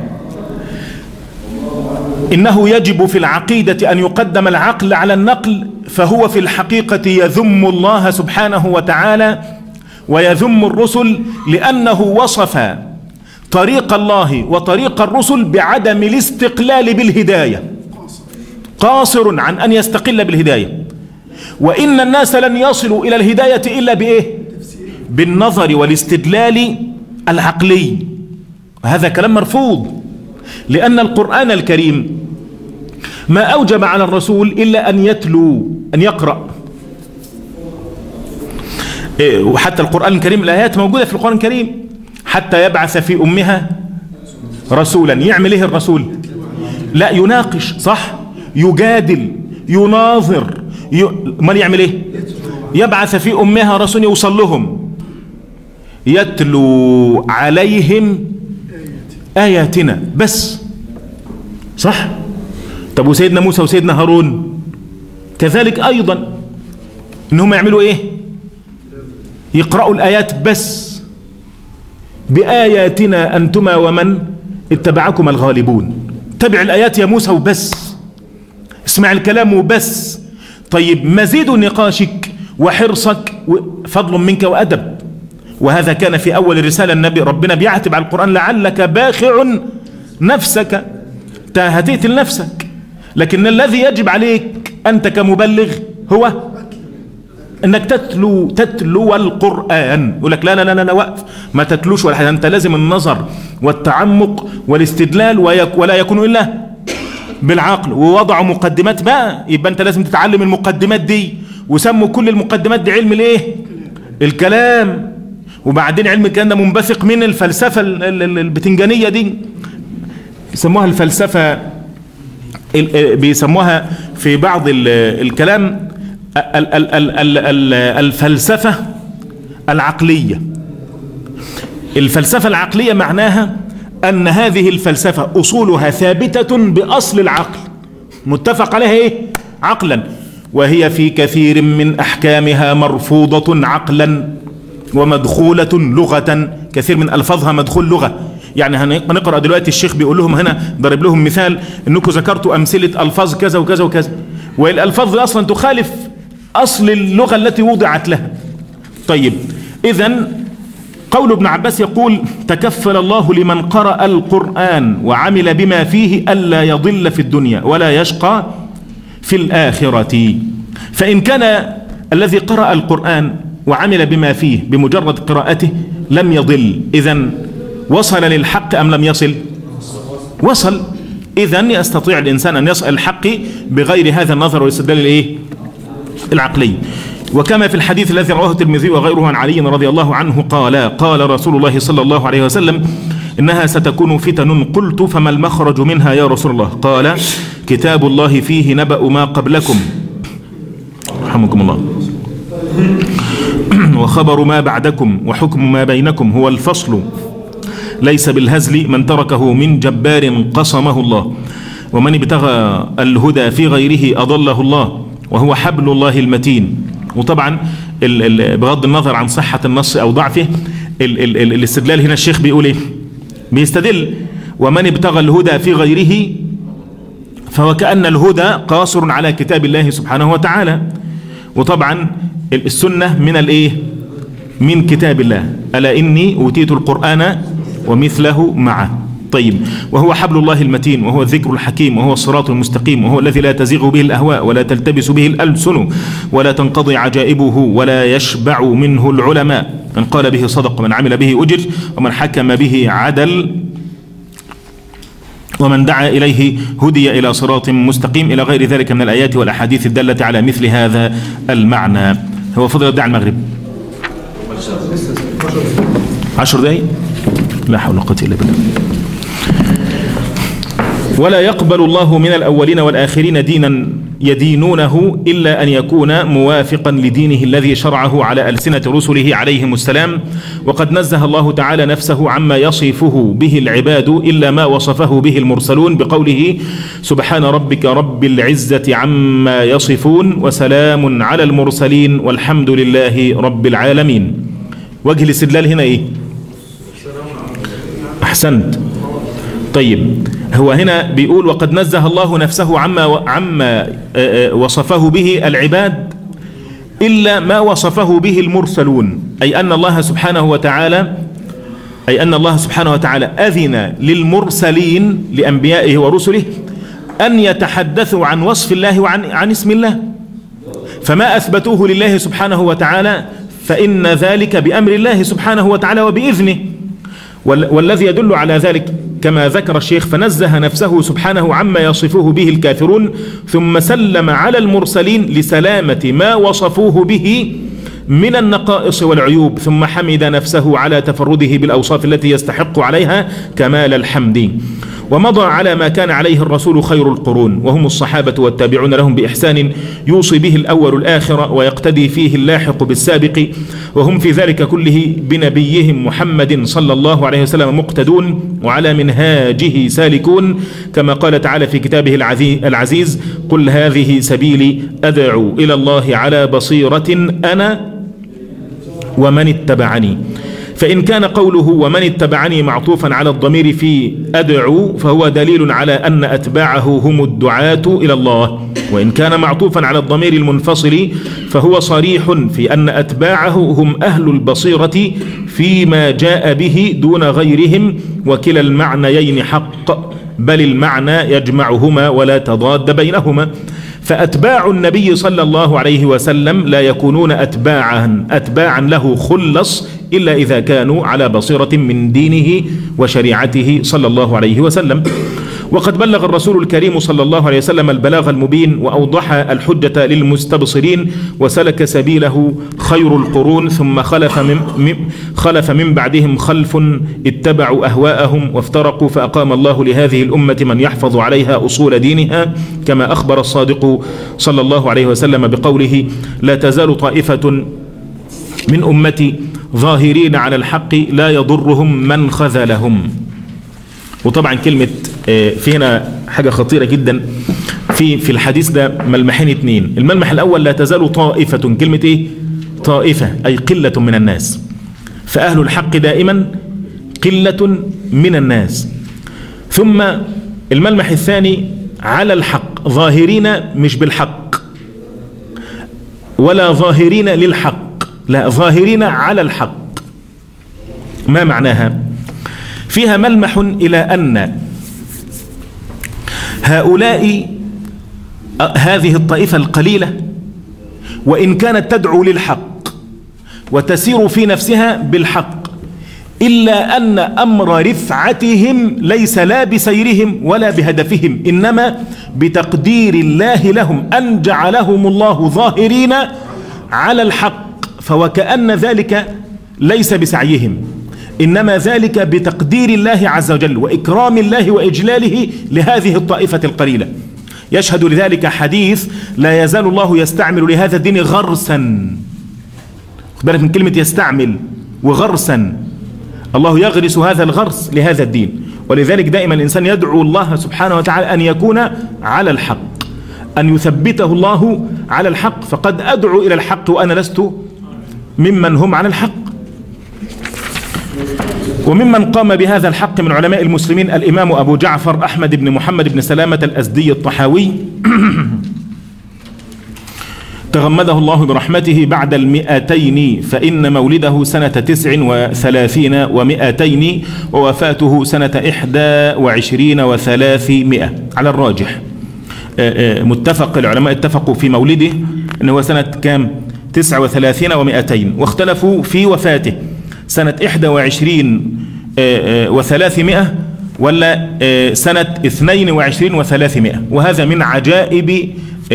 إنه يجب في العقيدة أن يقدم العقل على النقل، فهو في الحقيقة يذم الله سبحانه وتعالى ويذم الرسل، لأنه وصف طريق الله وطريق الرسل بعدم الاستقلال بالهداية، قاصر عن أن يستقل بالهداية. وإن الناس لن يصلوا إلى الهداية إلا بإيه؟ بالنظر والاستدلال العقلي. هذا كلام مرفوض، لأن القرآن الكريم ما أوجب على الرسول إلا أن يتلو، أن يقرأ. وحتى القرآن الكريم الآيات موجودة في القرآن الكريم، حتى يبعث في أمها رسولا. يعمل إيه الرسول؟ لا يناقش، صح، يجادل، يناظر، ي... ما يعمل إيه؟ يبعث في أمها رسول يوصل لهم، يتلو عليهم آياتنا بس، صح؟ طب وسيدنا موسى وسيدنا هارون كذلك أيضا، إنهم يعملوا إيه؟ يقرأوا الآيات بس. بآياتنا أنتما ومن اتبعكم الغالبون. تبع الآيات يا موسى وبس، اسمع الكلام وبس. طيب مزيد نقاشك وحرصك فضل منك وأدب. وهذا كان في أول الرسالة، النبي ربنا بيعتب على القرآن لعلك باخع نفسك، هتقتل نفسك. لكن الذي يجب عليك أنت كمبلغ هو انك تتلو تتلو القرآن. يقول لك لا لا لا لا وقف، ما تتلوش ولا حاجة، انت لازم النظر والتعمق والاستدلال، ولا يكون الا بالعقل. ووضعوا مقدمات بقى، يبقى انت لازم تتعلم المقدمات دي، وسموا كل المقدمات دي علم الايه؟ الكلام. وبعدين علم الكلام ده منبثق من الفلسفة البتنجانية دي، يسموها الفلسفة، بيسموها في بعض الكلام الفلسفة العقلية. الفلسفة العقلية معناها أن هذه الفلسفة أصولها ثابتة بأصل العقل، متفق عليها إيه؟ عقلا. وهي في كثير من أحكامها مرفوضة عقلا ومدخولة لغة. كثير من ألفاظها مدخول لغة. يعني هنقرأ دلوقتي الشيخ بيقول لهم هنا، ضرب لهم مثال، أنكم ذكرتوا أمثلة ألفاظ كذا وكذا وكذا، والألفاظ دي أصلا تخالف أصل اللغة التي وضعت لها. طيب إذن قول ابن عباس يقول تكفل الله لمن قرأ القرآن وعمل بما فيه ألا يضل في الدنيا ولا يشقى في الآخرة. فإن كان الذي قرأ القرآن وعمل بما فيه بمجرد قراءته لم يضل، إذن وصل للحق أم لم يصل؟ وصل. إذن يستطيع الإنسان أن يصل الحق بغير هذا النظر والاستدلال الإيه؟ العقلي. وكما في الحديث الذي رواه الترمذي وغيره عن علي رضي الله عنه قال قال رسول الله صلى الله عليه وسلم إنها ستكون فتن، قلت فما المخرج منها يا رسول الله؟ قال كتاب الله فيه نبأ ما قبلكم رحمكم الله وخبر ما بعدكم وحكم ما بينكم، هو الفصل ليس بالهزل، من تركه من جبار قصمه الله، ومن ابتغى الهدى في غيره أضله الله، وهو حبل الله المتين. وطبعا بغض النظر عن صحة النص أو ضعفه، ال ال ال الاستدلال هنا الشيخ بيقول إيه؟ بيستدل ومن ابتغى الهدى في غيره، فهو كأن الهدى قاصر على كتاب الله سبحانه وتعالى. وطبعا السنة من الإيه؟ من كتاب الله، ألا إني أوتيت القرآن ومثله معه. طيب، وهو حبل الله المتين، وهو الذكر الحكيم، وهو الصراط المستقيم، وهو الذي لا تزيغ به الأهواء ولا تلتبس به الألسن ولا تنقضي عجائبه ولا يشبع منه العلماء. من قال به صدق، ومن عمل به أجر، ومن حكم به عدل، ومن دعا إليه هدي إلى صراط مستقيم، إلى غير ذلك من الآيات والأحاديث الدالة على مثل هذا المعنى. هو فضل يدعي المغرب عشر دقايق، لا حول ولا قوة إلا بالله. ولا يقبل الله من الأولين والآخرين دينا يدينونه إلا أن يكون موافقا لدينه الذي شرعه على ألسنة رسله عليهم السلام. وقد نزه الله تعالى نفسه عما يصفه به العباد إلا ما وصفه به المرسلون بقوله سبحان ربك رب العزة عما يصفون وسلام على المرسلين والحمد لله رب العالمين. وجه الاستدلال هنا إيه؟ أحسنت. طيب، هو هنا بيقول وقد نزه الله نفسه عما عما وصفه به العباد إلا ما وصفه به المرسلون، أي أن الله سبحانه وتعالى أي أن الله سبحانه وتعالى أذن للمرسلين لأنبيائه ورسله أن يتحدثوا عن وصف الله وعن عن اسم الله، فما أثبتوه لله سبحانه وتعالى فإن ذلك بأمر الله سبحانه وتعالى وبإذنه. والذي يدل على ذلك كما ذكر الشيخ: فنزه نفسه سبحانه عما يصفوه به الكافرون، ثم سلم على المرسلين لسلامة ما وصفوه به من النقائص والعيوب، ثم حمد نفسه على تفرده بالأوصاف التي يستحق عليها كمال الحمد. ومضى على ما كان عليه الرسول خير القرون، وهم الصحابة والتابعون لهم بإحسان، يوصي به الأول الآخر ويقتدي فيه اللاحق بالسابق، وهم في ذلك كله بنبيهم محمد صلى الله عليه وسلم مقتدون وعلى منهاجه سالكون، كما قال تعالى في كتابه العزيز: قل هذه سبيلي أدعو إلى الله على بصيرة أنا ومن اتبعني. فإن كان قوله ومن اتبعني معطوفا على الضمير في أدعو فهو دليل على أن أتباعه هم الدعاة إلى الله، وإن كان معطوفا على الضمير المنفصل فهو صريح في أن أتباعه هم أهل البصيرة فيما جاء به دون غيرهم، وكلا المعنيين حق، بل المعنى يجمعهما ولا تضاد بينهما. فأتباع النبي صلى الله عليه وسلم لا يكونون أتباعا أتباعا له خلص إلا إذا كانوا على بصيرة من دينه وشريعته صلى الله عليه وسلم. وقد بلغ الرسول الكريم صلى الله عليه وسلم البلاغ المبين، وأوضح الحجة للمستبصرين، وسلك سبيله خير القرون، ثم خلف من, خلف من بعدهم خلف اتبعوا أهواءهم وافترقوا، فأقام الله لهذه الأمة من يحفظ عليها أصول دينها، كما أخبر الصادق صلى الله عليه وسلم بقوله: لا تزال طائفة من أمتي ظاهرين على الحق لا يضرهم من خذلهم. وطبعا كلمة في هنا حاجة خطيرة جدا في في الحديث ده، ملمحين اتنين. الملمح الأول: لا تزال طائفة، كلمة ايه؟ طائفة، أي قلة من الناس. فأهل الحق دائما قلة من الناس. ثم الملمح الثاني: على الحق، ظاهرين مش بالحق ولا ظاهرين للحق، لا، ظاهرين على الحق. ما معناها؟ فيها ملمح إلى أن هؤلاء هذه الطائفة القليلة وإن كانت تدعو للحق وتسير في نفسها بالحق، إلا أن أمر رفعتهم ليس لا بسيرهم ولا بهدفهم، إنما بتقدير الله لهم أن جعلهم الله ظاهرين على الحق، فوكأن ذلك ليس بسعيهم، إنما ذلك بتقدير الله عز وجل وإكرام الله وإجلاله لهذه الطائفة القليلة. يشهد لذلك حديث: لا يزال الله يستعمل لهذا الدين غرسا. خد بالك من كلمة يستعمل وغرسا، الله يغرس هذا الغرس لهذا الدين. ولذلك دائما الإنسان يدعو الله سبحانه وتعالى أن يكون على الحق، أن يثبته الله على الحق. فقد أدعو إلى الحق وأنا لست ممن هم على الحق. وممن قام بهذا الحق من علماء المسلمين الإمام أبو جعفر أحمد بن محمد بن سلامة الأزدي الطحاوي تغمده الله برحمته بعد المئتين، فإن مولده سنة تسع وثلاثين ومئتين، ووفاته سنة إحدى وعشرين وثلاثمائة على الراجح. متفق، العلماء اتفقوا في مولده أنه سنة كام؟ تسع وثلاثين ومئتين، واختلفوا في وفاته سنة إحدى وعشرين وثلاثمائة ولا سنة اثنين وعشرين وثلاثمائة. وهذا من عجائب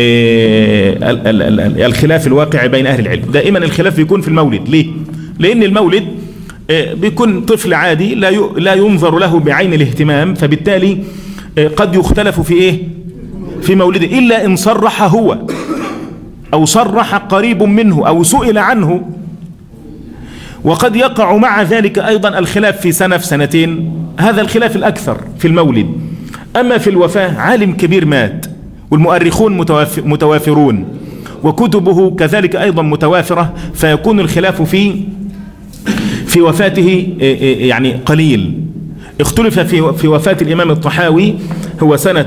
الخلاف الواقع بين أهل العلم. دائما الخلاف بيكون في المولد. ليه؟ لأن المولد بيكون طفل عادي لا ينظر له بعين الاهتمام، فبالتالي قد يختلف في إيه؟ في مولده، إلا إن صرح هو أو صرح قريب منه أو سئل عنه. وقد يقع مع ذلك أيضا الخلاف في سنة في سنتين، هذا الخلاف الأكثر في المولد. أما في الوفاة عالم كبير مات، والمؤرخون متوافرون، وكتبه كذلك أيضا متوافرة، فيكون الخلاف في في وفاته يعني قليل. اختلف في في وفاة الإمام الطحاوي، هو سنة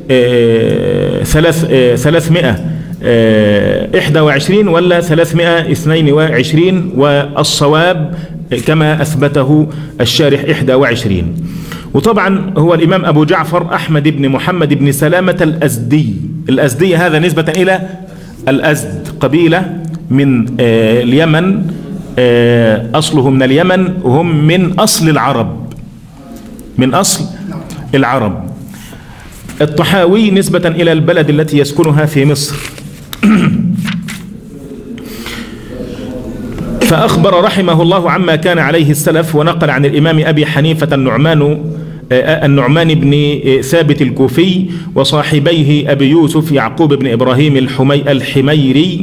ثلاث ثلاثمائة إحدى وعشرين ولا ثلاثمائة اثنين وعشرين، والصواب كما أثبته الشارح إحدى وعشرين. وطبعا هو الإمام أبو جعفر أحمد بن محمد بن سلامة الأزدي. الأزدي هذا نسبة إلى الأزد، قبيلة من اليمن أصله من اليمن وهم من أصل العرب، من أصل العرب. الطحاوي نسبة إلى البلد التي يسكنها في مصر. فأخبر رحمه الله عما كان عليه السلف، ونقل عن الإمام أبي حنيفة النعمان النعمان بن ثابت الكوفي وصاحبيه أبي يوسف يعقوب بن إبراهيم الحمي الحميري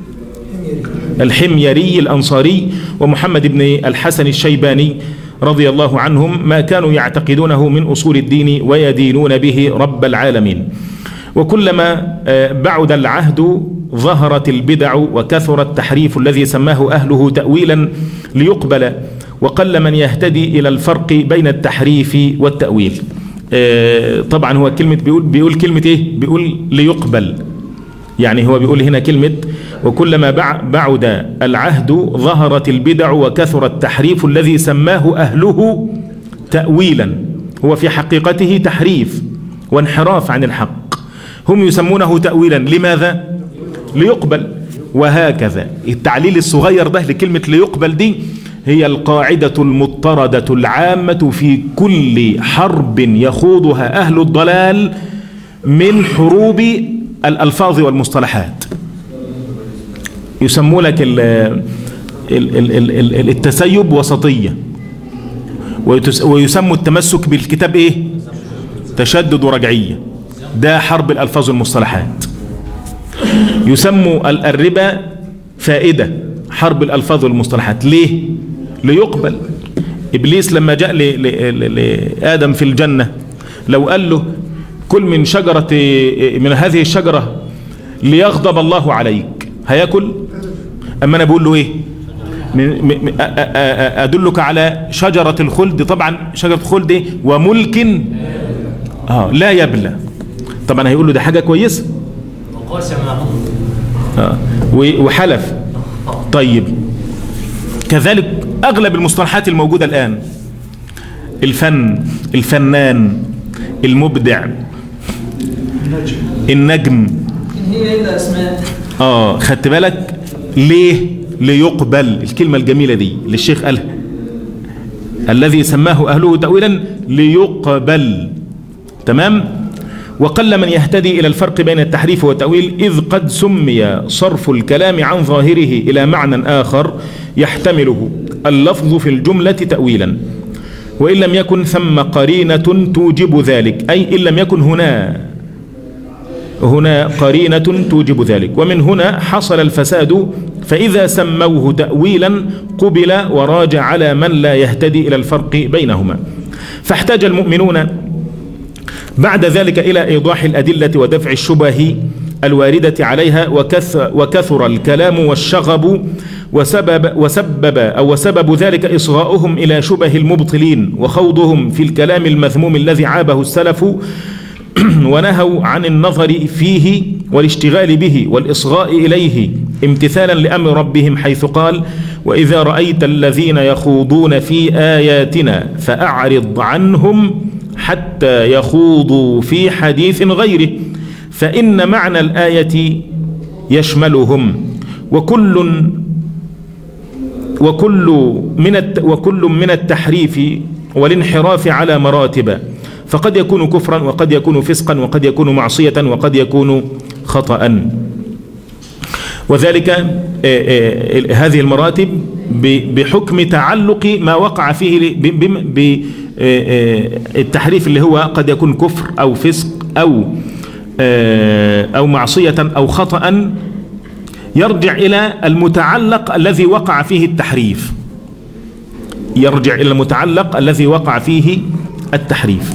الحميري الأنصاري ومحمد بن الحسن الشيباني رضي الله عنهم ما كانوا يعتقدونه من أصول الدين ويدينون به رب العالمين. وكلما بعد العهد ظهرت البدع وكثر التحريف الذي سماه أهله تأويلا ليقبل، وقل من يهتدي إلى الفرق بين التحريف والتأويل. طبعا هو كلمة بيقول, بيقول كلمة إيه؟ بيقول ليقبل، يعني هو بيقول هنا كلمة وكلما بعد العهد ظهرت البدع وكثر التحريف الذي سماه أهله تأويلا، هو في حقيقته تحريف وانحراف عن الحق، هم يسمونه تأويلا. لماذا؟ ليقبل. وهكذا التعليل الصغير ده لكلمة ليقبل دي هي القاعدة المضطردة العامة في كل حرب يخوضها أهل الضلال من حروب الألفاظ والمصطلحات. يسمون لك التسيب وسطية، ويسموا التمسك بالكتاب ايه؟ تشدد ورجعية. ده حرب الألفاظ والمصطلحات. يسموا الربا فائدة، حرب الألفاظ والمصطلحات. ليه؟ ليقبل. إبليس لما جاء لآدم في الجنة لو قال له كل من شجرة من هذه الشجرة ليغضب الله عليك، هياكل؟ أما أنا بقول له إيه؟ أدلك على شجرة الخلد. طبعا شجرة الخلد إيه؟ وملك آه لا يبلى. طبعا هيقول له ده حاجة كويسة آه وحلف. طيب كذلك أغلب المصطلحات الموجودة الآن، الفن، الفنان، المبدع، النجم، هي إلا أسماء. آه خدت بالك؟ ليه؟ ليقبل. الكلمة الجميلة دي للشيخ قالها، الذي سماه أهله تأويلا ليقبل. تمام؟ وقل من يهتدي إلى الفرق بين التحريف والتأويل، إذ قد سمي صرف الكلام عن ظاهره إلى معنى آخر يحتمله اللفظ في الجملة تأويلا، وإن لم يكن ثم قرينة توجب ذلك، أي إن لم يكن هنا هنا قرينة توجب ذلك. ومن هنا حصل الفساد، فإذا سموه تأويلا قبل وراجع على من لا يهتدي إلى الفرق بينهما. فاحتاج المؤمنون بعد ذلك إلى إيضاح الأدلة ودفع الشبه الواردة عليها، وكثر, وكثر الكلام والشغب، وسبب, وسبب أو وسبب ذلك إصغاؤهم إلى شبه المبطلين وخوضهم في الكلام المذموم الذي عابه السلف ونهوا عن النظر فيه والاشتغال به والإصغاء إليه امتثالا لأمر ربهم، حيث قال: وإذا رأيت الذين يخوضون في آياتنا فأعرض عنهم حتى يخوضوا في حديث غيره، فإن معنى الآية يشملهم، وكل وكل من وكل من التحريف والانحراف على مراتب، فقد يكون كفرا وقد يكون فسقا وقد يكون معصية وقد يكون خطأ. وذلك هذه المراتب بحكم تعلق ما وقع فيه بالتحريف، اللي هو قد يكون كفر أو فسق أو أو معصية أو خطأ، يرجع إلى المتعلق الذي وقع فيه التحريف، يرجع إلى المتعلق الذي وقع فيه التحريف.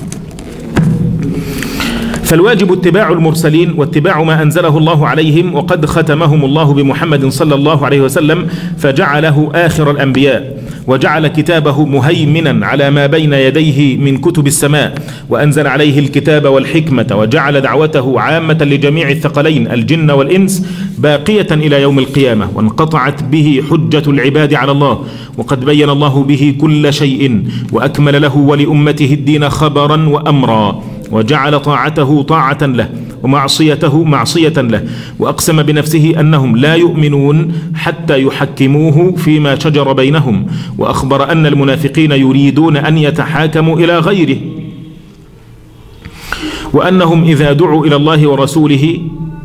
فالواجب اتباع المرسلين واتباع ما أنزله الله عليهم، وقد ختمهم الله بمحمد صلى الله عليه وسلم فجعله آخر الأنبياء، وجعل كتابه مهيمنا على ما بين يديه من كتب السماء، وأنزل عليه الكتاب والحكمة، وجعل دعوته عامة لجميع الثقلين الجن والإنس باقية إلى يوم القيامة، وانقطعت به حجة العباد على الله، وقد بين الله به كل شيء، وأكمل له ولأمته الدين خبرا وأمرا، وجعل طاعته طاعة له، ومعصيته معصية له، وأقسم بنفسه أنهم لا يؤمنون حتى يحكموه فيما شجر بينهم، وأخبر أن المنافقين يريدون أن يتحاكموا إلى غيره، وأنهم إذا دعوا إلى الله ورسوله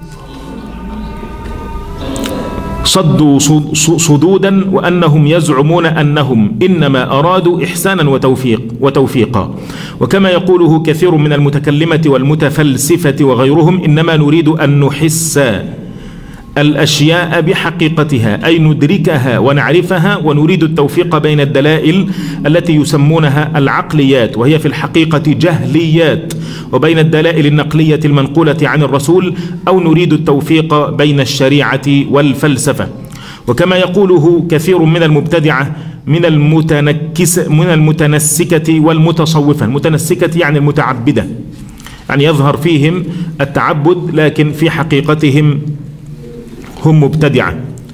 صدوا صدودا، وأنهم يزعمون أنهم إنما أرادوا إحسانا وتوفيق وتوفيقا. وكما يقوله كثير من المتكلمة والمتفلسفة وغيرهم، إنما نريد أن نحس الأشياء بحقيقتها، أي ندركها ونعرفها، ونريد التوفيق بين الدلائل التي يسمونها العقليات وهي في الحقيقة جهليات، وبين الدلائل النقلية المنقولة عن الرسول، أو نريد التوفيق بين الشريعة والفلسفة. وكما يقوله كثير من المبتدعة من المتنكس من المتنسكة والمتصوفة. المتنسكة يعني المتعبدة، يعني يظهر فيهم التعبد لكن في حقيقتهم هم مبتدعة.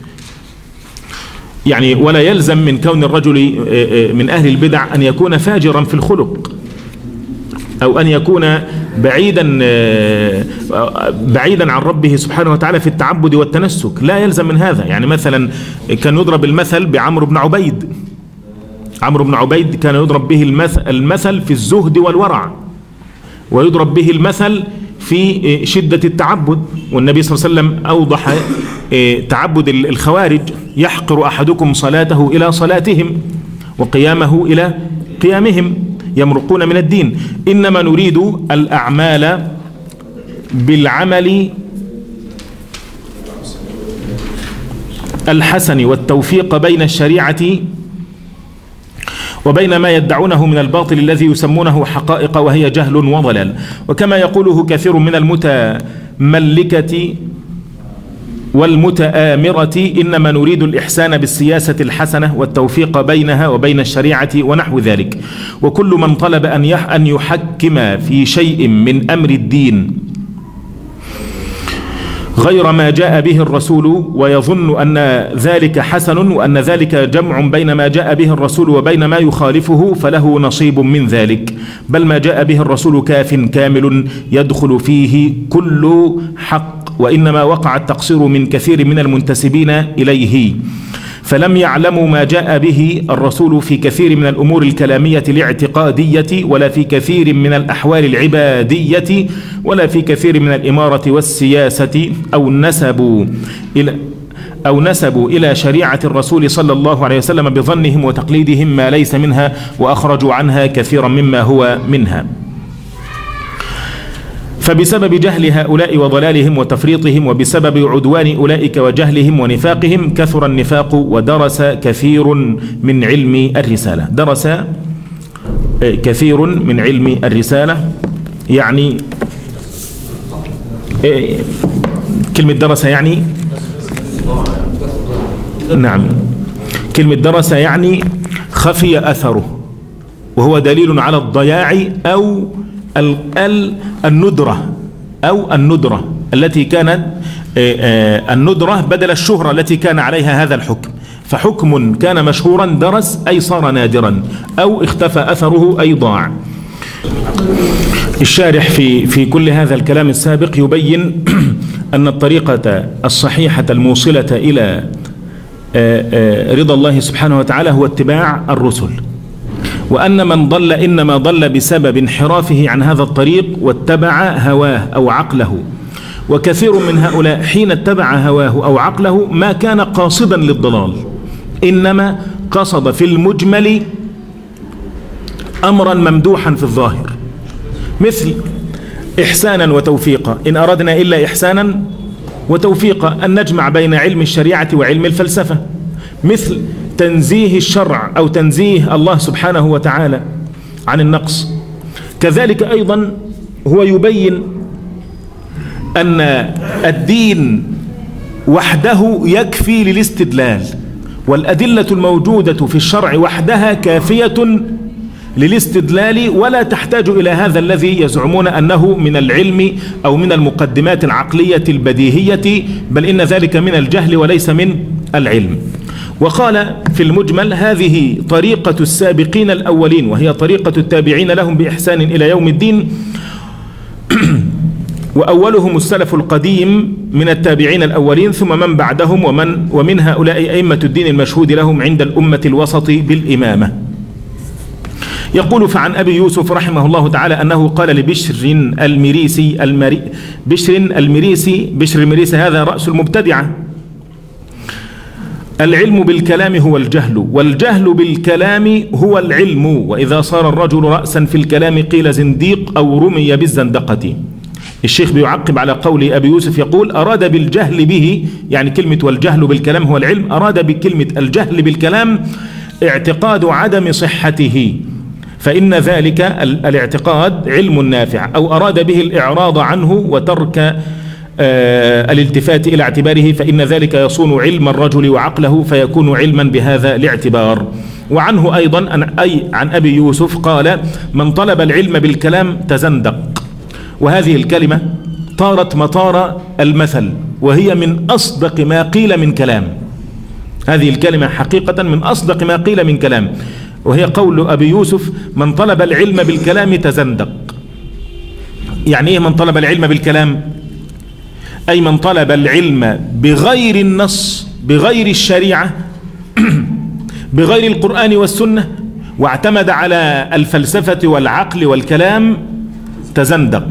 يعني ولا يلزم من كون الرجل من أهل البدع أن يكون فاجرا في الخلق، أو أن يكون بعيدا بعيدا عن ربه سبحانه وتعالى في التعبد والتنسك، لا يلزم من هذا. يعني مثلا كان يضرب المثل بعمرو بن عبيد. عمرو بن عبيد كان يضرب به المثل, المثل في الزهد والورع، ويضرب به المثل في شدة التعبد. والنبي صلى الله عليه وسلم أوضح تعبد الخوارج: يحقر أحدكم صلاته إلى صلاتهم وقيامه إلى قيامهم، يمرقون من الدين. إنما نريد الأعمال بالعمل الحسن، والتوفيق بين الشريعة وبين ما يدعونه من الباطل الذي يسمونه حقائق وهي جهل وضلال. وكما يقوله كثير من المتملكة والمتآمرة: إنما نريد الإحسان بالسياسة الحسنة والتوفيق بينها وبين الشريعة ونحو ذلك. وكل من طلب أن يحكم في شيء من أمر الدين غير ما جاء به الرسول ويظن أن ذلك حسن وأن ذلك جمع بين ما جاء به الرسول وبين ما يخالفه، فله نصيب من ذلك، بل ما جاء به الرسول كاف كامل يدخل فيه كل حق، وإنما وقع التقصير من كثير من المنتسبين إليه، فلم يعلموا ما جاء به الرسول في كثير من الأمور الكلامية الاعتقادية، ولا في كثير من الأحوال العبادية، ولا في كثير من الإمارة والسياسة، أو نسبوا إلى أو نسبوا إلى شريعة الرسول صلى الله عليه وسلم بظنهم وتقليدهم ما ليس منها، وأخرجوا عنها كثيرا مما هو منها. فبسبب جهل هؤلاء وضلالهم وتفريطهم، وبسبب عدوان أولئك وجهلهم ونفاقهم، كثر النفاق ودرس كثير من علم الرسالة. درس كثير من علم الرسالة، يعني كلمة درس يعني نعم كلمة درس يعني خفي أثره، وهو دليل على الضياع أو الندرة أو الندرة التي كانت الندرة بدل الشهرة التي كان عليها هذا الحكم. فحكم كان مشهورا درس أي صار نادرا، أو اختفى أثره أي ضاع. الشارح في في كل هذا الكلام السابق يبين أن الطريقة الصحيحة الموصلة إلى رضا الله سبحانه وتعالى هو اتباع الرسل، وأن من ضل إنما ضل بسبب انحرافه عن هذا الطريق واتبع هواه أو عقله. وكثير من هؤلاء حين اتبع هواه أو عقله ما كان قاصدا للضلال، إنما قصد في المجمل أمرا ممدوحا في الظاهر، مثل إحسانا وتوفيقا، إن أردنا إلا إحسانا وتوفيقا، أن نجمع بين علم الشريعة وعلم الفلسفة، مثل تنزيه الشرع أو تنزيه الله سبحانه وتعالى عن النقص. كذلك أيضا هو يبين أن الدين وحده يكفي للاستدلال، والأدلة الموجودة في الشرع وحدها كافية للاستدلال، ولا تحتاج إلى هذا الذي يزعمون أنه من العلم أو من المقدمات العقلية البديهية، بل إن ذلك من الجهل وليس من العلم. وقال في المجمل: هذه طريقة السابقين الأولين، وهي طريقة التابعين لهم بإحسان إلى يوم الدين، وأولهم السلف القديم من التابعين الأولين ثم من بعدهم ومن ومن هؤلاء أئمة الدين المشهود لهم عند الأمة الوسط بالإمامة. يقول فعن أبي يوسف رحمه الله تعالى أنه قال لبشر المريسي المري بشر المريسي بشر المريسي هذا رأس المبتدعة: العلم بالكلام هو الجهل، والجهل بالكلام هو العلم، وإذا صار الرجل رأسا في الكلام قيل زنديق أو رمي بالزندقة. الشيخ بيعقب على قول أبي يوسف يقول: أراد بالجهل به، يعني كلمة والجهل بالكلام هو العلم، أراد بكلمة الجهل بالكلام اعتقاد عدم صحته، فإن ذلك الاعتقاد علم نافع، أو أراد به الإعراض عنه وترك آه الالتفات إلى اعتباره، فإن ذلك يصون علم الرجل وعقله فيكون علما بهذا الاعتبار. وعنه أيضا أي عن أبي يوسف قال: من طلب العلم بالكلام تزندق. وهذه الكلمة طارت مطار المثل، وهي من أصدق ما قيل من كلام. هذه الكلمة حقيقة من أصدق ما قيل من كلام، وهي قول أبي يوسف: من طلب العلم بالكلام تزندق. يعني إيه من طلب العلم بالكلام؟ أي من طلب العلم بغير النص، بغير الشريعة، بغير القرآن والسنة، واعتمد على الفلسفة والعقل والكلام تزندق.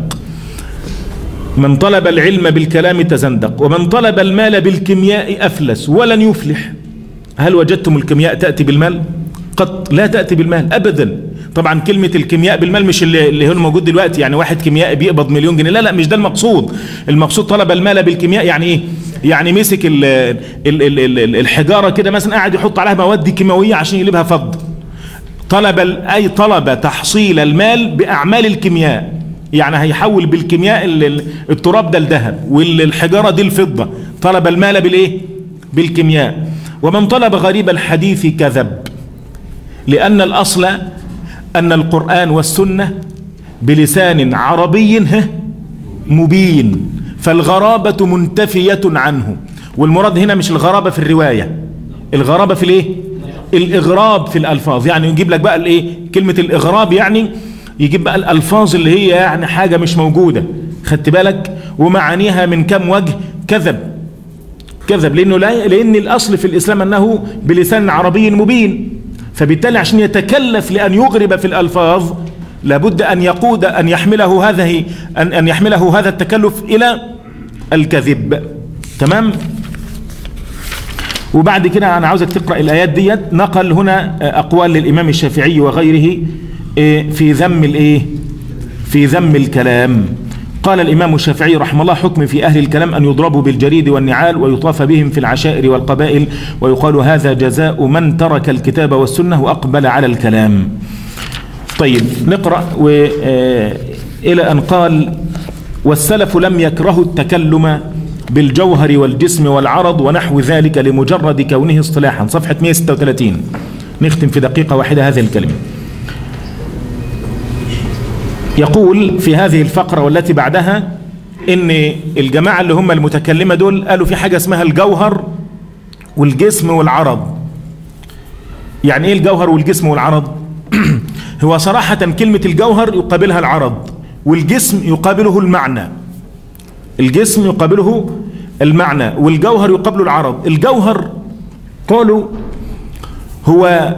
من طلب العلم بالكلام تزندق. ومن طلب المال بالكيمياء أفلس ولن يفلح. هل وجدتم الكيمياء تأتي بالمال؟ قط لا تأتي بالمال أبدا. طبعا كلمة الكيمياء بالمال مش اللي, اللي هو موجود دلوقتي، يعني واحد كيميائي بيقبض مليون جنيه، لا لا مش ده المقصود. المقصود طلب المال بالكيمياء يعني ايه؟ يعني مسك ال ال ال ال الحجارة كده مثلا، قاعد يحط عليها مواد كيماوية عشان يقلبها فضة. طلب أي طلب تحصيل المال بأعمال الكيمياء، يعني هيحول بالكيمياء التراب ده الذهب والحجارة دي الفضة. طلب المال بالايه؟ بالكيمياء. ومن طلب غريب الحديث كذب، لأن الأصل أن القرآن والسنة بلسان عربي مبين، فالغرابة منتفية عنه. والمراد هنا مش الغرابة في الرواية، الغرابة في الايه؟ الإغراب في الألفاظ. يعني يجيب لك بقى الايه؟ كلمة الإغراب يعني يجيب بقى الألفاظ اللي هي يعني حاجة مش موجودة، خدت بالك؟ ومعانيها من كم وجه كذب كذب لأنه لا لأن الأصل في الإسلام أنه بلسان عربي مبين، فبالتالي عشان يتكلف لأن يغرب في الألفاظ لابد أن يقود أن يحمله هذه أن أن يحمله هذا التكلف إلى الكذب. تمام؟ وبعد كده أنا عاوزك تقرأ الآيات ديت. نقل هنا أقوال للإمام الشافعي وغيره في ذم الإيه؟ في ذم الكلام. قال الإمام الشافعي رحمه الله: حكم في أهل الكلام أن يضربوا بالجريد والنعال ويطاف بهم في العشائر والقبائل، ويقال هذا جزاء من ترك الكتاب والسنة وأقبل على الكلام. طيب نقرأ إلى أن قال: والسلف لم يكرهوا التكلم بالجوهر والجسم والعرض ونحو ذلك لمجرد كونه اصطلاحا. صفحة مئة وستة وثلاثين. نختم في دقيقة واحدة هذه الكلمة. يقول في هذه الفقرة والتي بعدها ان الجماعة اللي هم المتكلمة دول قالوا في حاجة اسمها الجوهر والجسم والعرض. يعني ايه الجوهر والجسم والعرض؟ هو صراحة كلمة الجوهر يقابلها العرض، والجسم يقابله المعنى. الجسم يقابله المعنى والجوهر يقابله العرض. الجوهر قالوا هو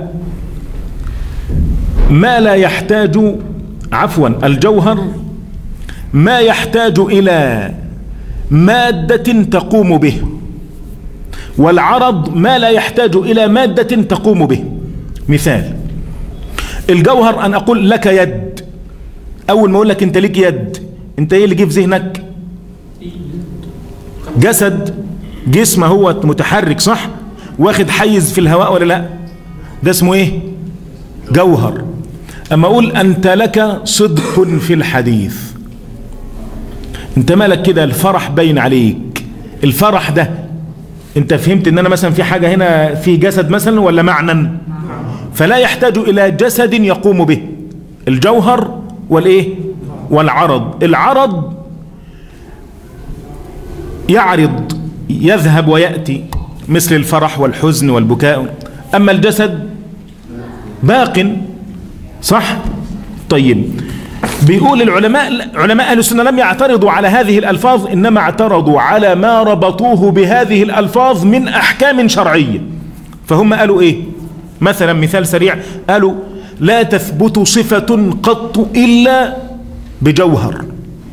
ما لا يحتاج عفوا الجوهر ما يحتاج إلى مادة تقوم به، والعرض ما لا يحتاج إلى مادة تقوم به. مثال: الجوهر أن أقول لك يد. أول ما أقول لك أنت ليك يد، أنت إيه اللي جه في ذهنك؟ جسد، جسم هو متحرك صح؟ واخد حيز في الهواء ولا لا؟ ده اسمه إيه؟ جوهر. أما أقول أنت لك صدق في الحديث، أنت مالك كده الفرح باين عليك. الفرح ده أنت فهمت أن أنا مثلا في حاجة هنا في جسد مثلا ولا معنى؟ فلا يحتاج إلى جسد يقوم به. الجوهر والإيه؟ والعرض. العرض يعرض يذهب ويأتي مثل الفرح والحزن والبكاء، أما الجسد باق صح؟ طيب بيقول العلماء علماء أهل السنة لم يعترضوا على هذه الألفاظ، إنما اعترضوا على ما ربطوه بهذه الألفاظ من أحكام شرعية. فهم قالوا إيه؟ مثلا مثال سريع، قالوا لا تثبت صفة قط إلا بجوهر،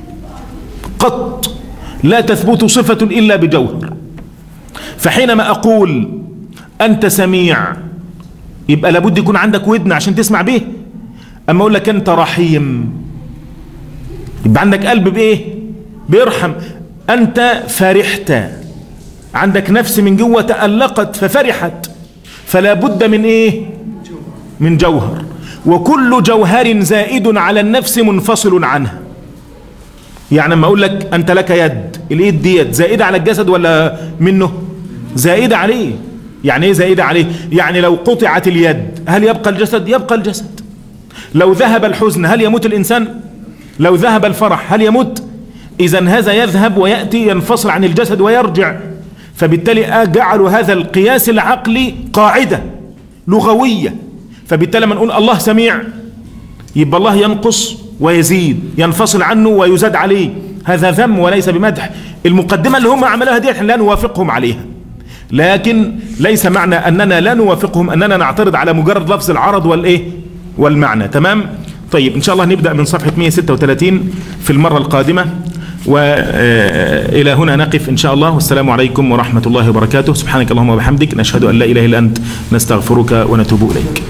قط لا تثبت صفة إلا بجوهر. فحينما أقول أنت سميع يبقى لابد يكون عندك ودن عشان تسمع به. أما أقول لك أنت رحيم يبقى عندك قلب بإيه؟ بيرحم. أنت فرحت، عندك نفس من جوه تألقت ففرحت، فلا بد من إيه؟ من جوهر. وكل جوهر زائد على النفس منفصل عنها. يعني لما أقول لك أنت لك يد، اليد ديت زائدة على الجسد ولا منه؟ زائدة عليه. يعني إيه زائدة عليه؟ يعني لو قطعت اليد هل يبقى الجسد؟ يبقى الجسد. لو ذهب الحزن هل يموت الإنسان؟ لو ذهب الفرح هل يموت؟ إذن هذا يذهب ويأتي ينفصل عن الجسد ويرجع. فبالتالي جعلوا هذا القياس العقلي قاعدة لغوية. فبالتالي لما نقول الله سميع يبقى الله ينقص ويزيد، ينفصل عنه ويزاد عليه، هذا ذم وليس بمدح. المقدمة اللي هم عملوها دي احنا لا نوافقهم عليها، لكن ليس معنى أننا لا نوافقهم أننا نعترض على مجرد لفظ العرض والإيه والمعنى. تمام؟ طيب إن شاء الله نبدأ من صفحة مئة وستة وثلاثين في المرة القادمة، وإلى هنا نقف إن شاء الله. والسلام عليكم ورحمة الله وبركاته. سبحانك اللهم وبحمدك، نشهد أن لا إله إلا أنت، نستغفرك ونتوب إليك.